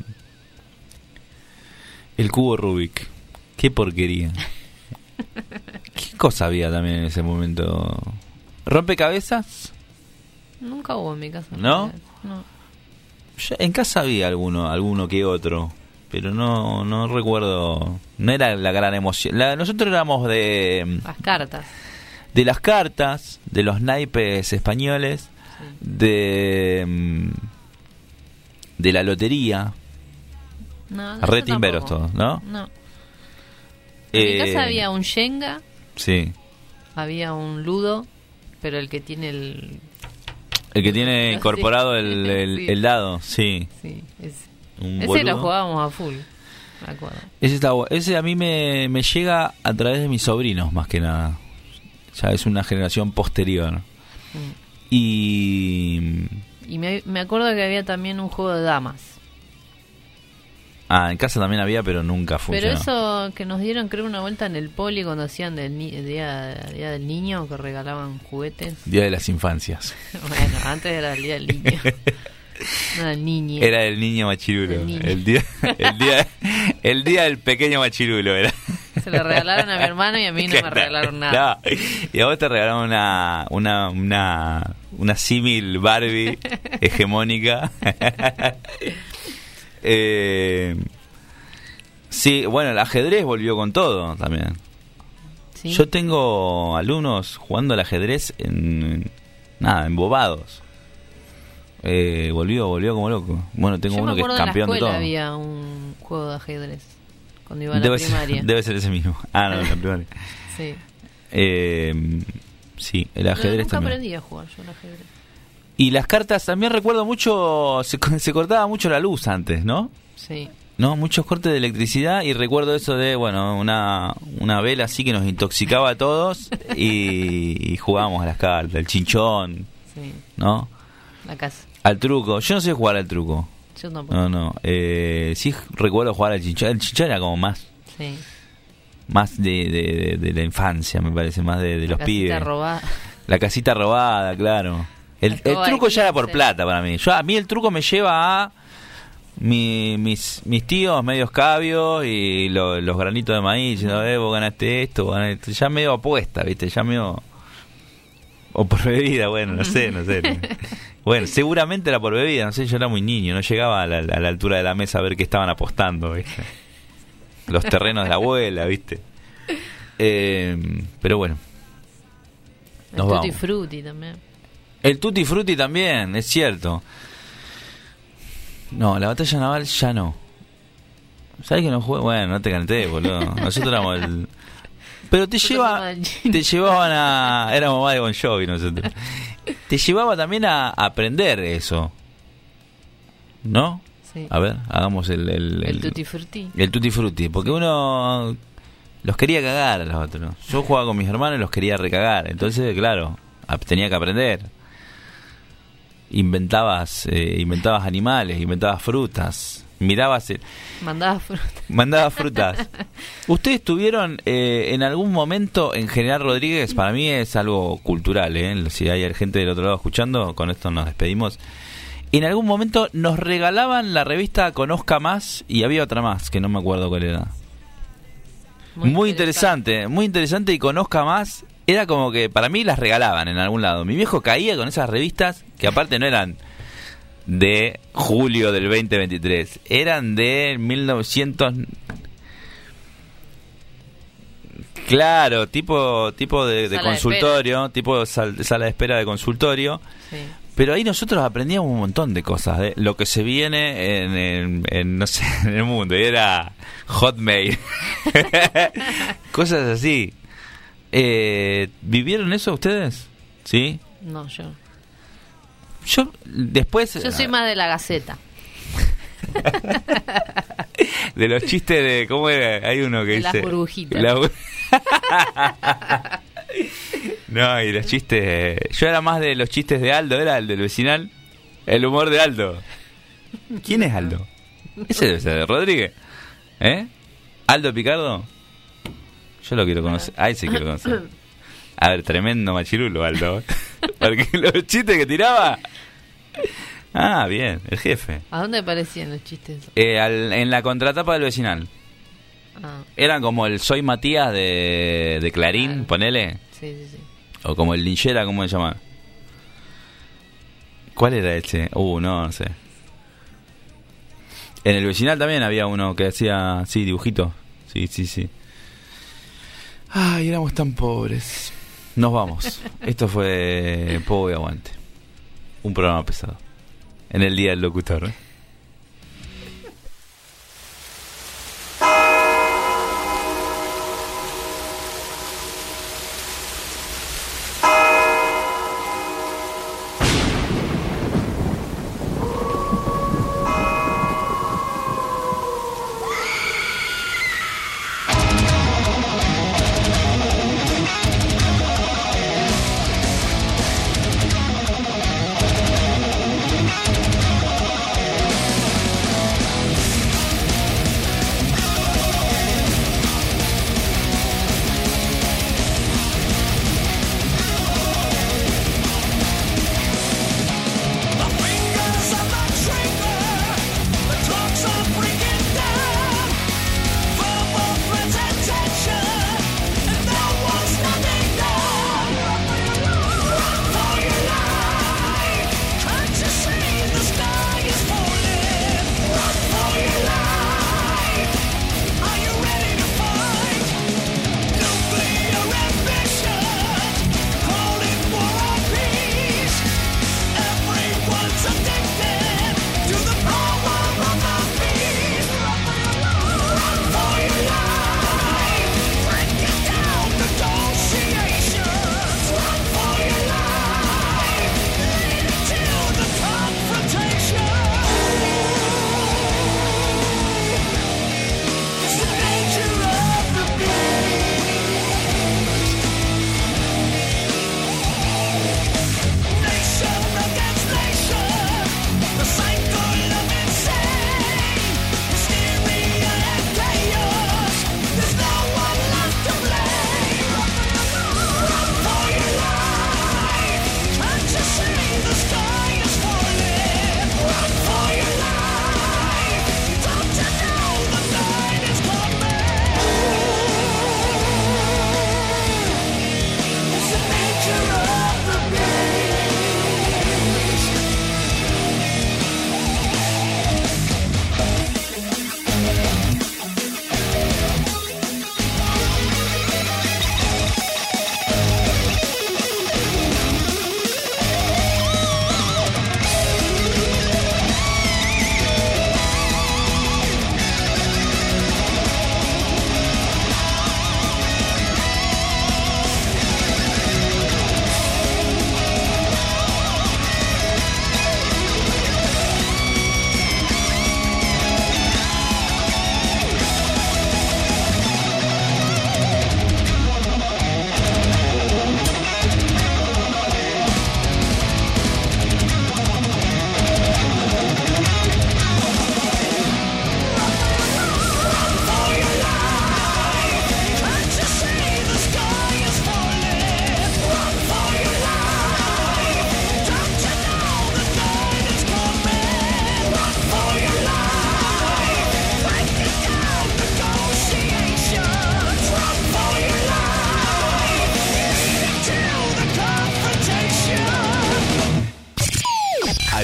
el cubo Rubik. Qué porquería. ¿Qué cosa había también en ese momento? ¿Rompecabezas? Nunca hubo en mi casa. ¿No? No. Yo, en casa había alguno, alguno que otro, pero no no recuerdo. No era la gran emoción. La, nosotros éramos de... Las cartas. De las cartas, de los naipes españoles, sí. de... De la lotería. No, Re timberos todos, ¿no? No. En eh, mi casa había un Shenga. Sí. Había un Ludo, pero el que tiene el... El que tiene incorporado el, el, sí. el dado, sí. Sí, ese. Un ese boludo. Lo jugábamos a full, me acuerdo. Ese, está, ese a mí me, me llega a través de mis sobrinos, más que nada. Ya es una generación posterior. Mm. Y... Y me, me acuerdo que había también un juego de damas. Ah, en casa también había, pero nunca funcionó. Pero eso que nos dieron, creo, una vuelta en el poli cuando hacían del ni- día, día del niño, que regalaban juguetes. Día de las infancias. Bueno, antes era el día del niño. No, el niño. Era el niño machirulo. El, niño. el día, el día, el día del pequeño machirulo era. Se lo regalaron a mi hermano y a mí no me regalaron nada. No. Y a vos te regalaron una, una, una, una símil Barbie hegemónica. Eh, sí, bueno, el ajedrez volvió con todo también. ¿Sí? Yo tengo alumnos jugando al ajedrez en nada, embobados. Eh, volvió, volvió como loco. Bueno, tengo Yo uno que es campeón de todo. En la escuela había un juego de ajedrez cuando iba a la debe primaria. Ser, debe ser ese mismo. Ah, no, en la primaria. Sí. Eh, sí, el ajedrez no, nunca también. aprendí a jugar yo al ajedrez. Y las cartas, también recuerdo mucho, se, se cortaba mucho la luz antes, ¿no? Sí. ¿No? Muchos cortes de electricidad y recuerdo eso de, bueno, una, una vela así que nos intoxicaba a todos y, y jugábamos a las cartas, el chinchón, sí. ¿no? La casa. Al truco, yo no sé jugar al truco. Yo tampoco. No, no, eh, sí recuerdo jugar al chinchón, el chinchón era como más... Sí. Más de, de, de, de la infancia, me parece, más de, de los pibes. La casita robada. La casita robada, claro. El, el truco ya era por plata para mí. Yo, a mí el truco me lleva a mi, mis, mis tíos medios cabios y lo, los granitos de maíz diciendo, eh, vos ganaste esto, vos ganaste esto. Ya medio apuesta, ¿viste? Ya medio O por bebida, bueno, no sé, no sé. Bueno, seguramente era por bebida, no sé, yo era muy niño, no llegaba a la, a la altura de la mesa a ver qué estaban apostando, ¿viste? Los terrenos de la abuela, ¿viste? Eh, pero bueno. El Tutti Frutti también. El Tutti Frutti también, es cierto. No, la batalla naval ya no. ¿Sabes que no jugué? Bueno, no te canté, boludo. Nosotros éramos el... Pero te lleva, te llevaban a... Éramos más de Bon Jovi nosotros. Te llevaba también a aprender eso. ¿No? Sí. A ver, hagamos el... El, el, el Tutti Frutti. El Tutti Frutti. Porque uno los quería cagar a los otros. Yo jugaba con mis hermanos y los quería recagar. Entonces, claro, tenía que aprender. Inventabas, eh, inventabas animales, inventabas frutas. Mirabas... El... Mandaba frutas. Mandaba frutas. ¿Ustedes tuvieron eh, en algún momento en General Rodríguez? Para mí es algo cultural, ¿eh? Si hay gente del otro lado escuchando, con esto nos despedimos. En algún momento nos regalaban la revista Conozca Más y había otra más, que no me acuerdo cuál era. Muy, muy interesante. interesante, muy interesante y Conozca Más. Era como que para mí las regalaban en algún lado. Mi viejo caía con esas revistas que aparte no eran... de julio del veinte veintitrés, eran de mil novecientos, claro, tipo tipo de, de consultorio, de tipo sal, sala de espera de consultorio, sí. Pero ahí nosotros aprendíamos un montón de cosas, de lo que se viene en, en, en no sé, en el mundo, y era Hotmail, cosas así. Eh, ¿Vivieron eso ustedes? ¿Sí? No, yo Yo después... Yo soy más de la Gaceta. De los chistes de... ¿Cómo era? Hay uno que de dice... las burbujitas. La... No, y los chistes... Yo era más de los chistes de Aldo, ¿era el del vecinal? El humor de Aldo. ¿Quién es Aldo? Ese debe ser de Rodríguez. ¿Eh? ¿Aldo Picardo? Yo lo quiero conocer. Ahí sí quiero conocer. A ver, tremendo machirulo, Aldo. Porque los chistes que tiraba... Ah, bien, el jefe. ¿A dónde aparecían los chistes? Eh, al, en la contratapa del vecinal. Ah. Eran como el Soy Matías de, de Clarín, claro. Ponele. Sí, sí, sí. O como el Linchera, ¿cómo se llama? ¿Cuál era ese? Uh, no, no sé. En el vecinal también había uno que hacía, sí, dibujitos. Sí, sí, sí. Ay, éramos tan pobres. Nos vamos. Esto fue Pogo y Aguante. Un programa pesado. En el Día del Locutor, ¿eh?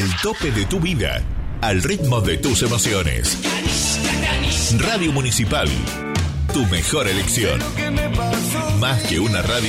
Al tope de tu vida, al ritmo de tus emociones. Radio Municipal, tu mejor elección. Más que una radio.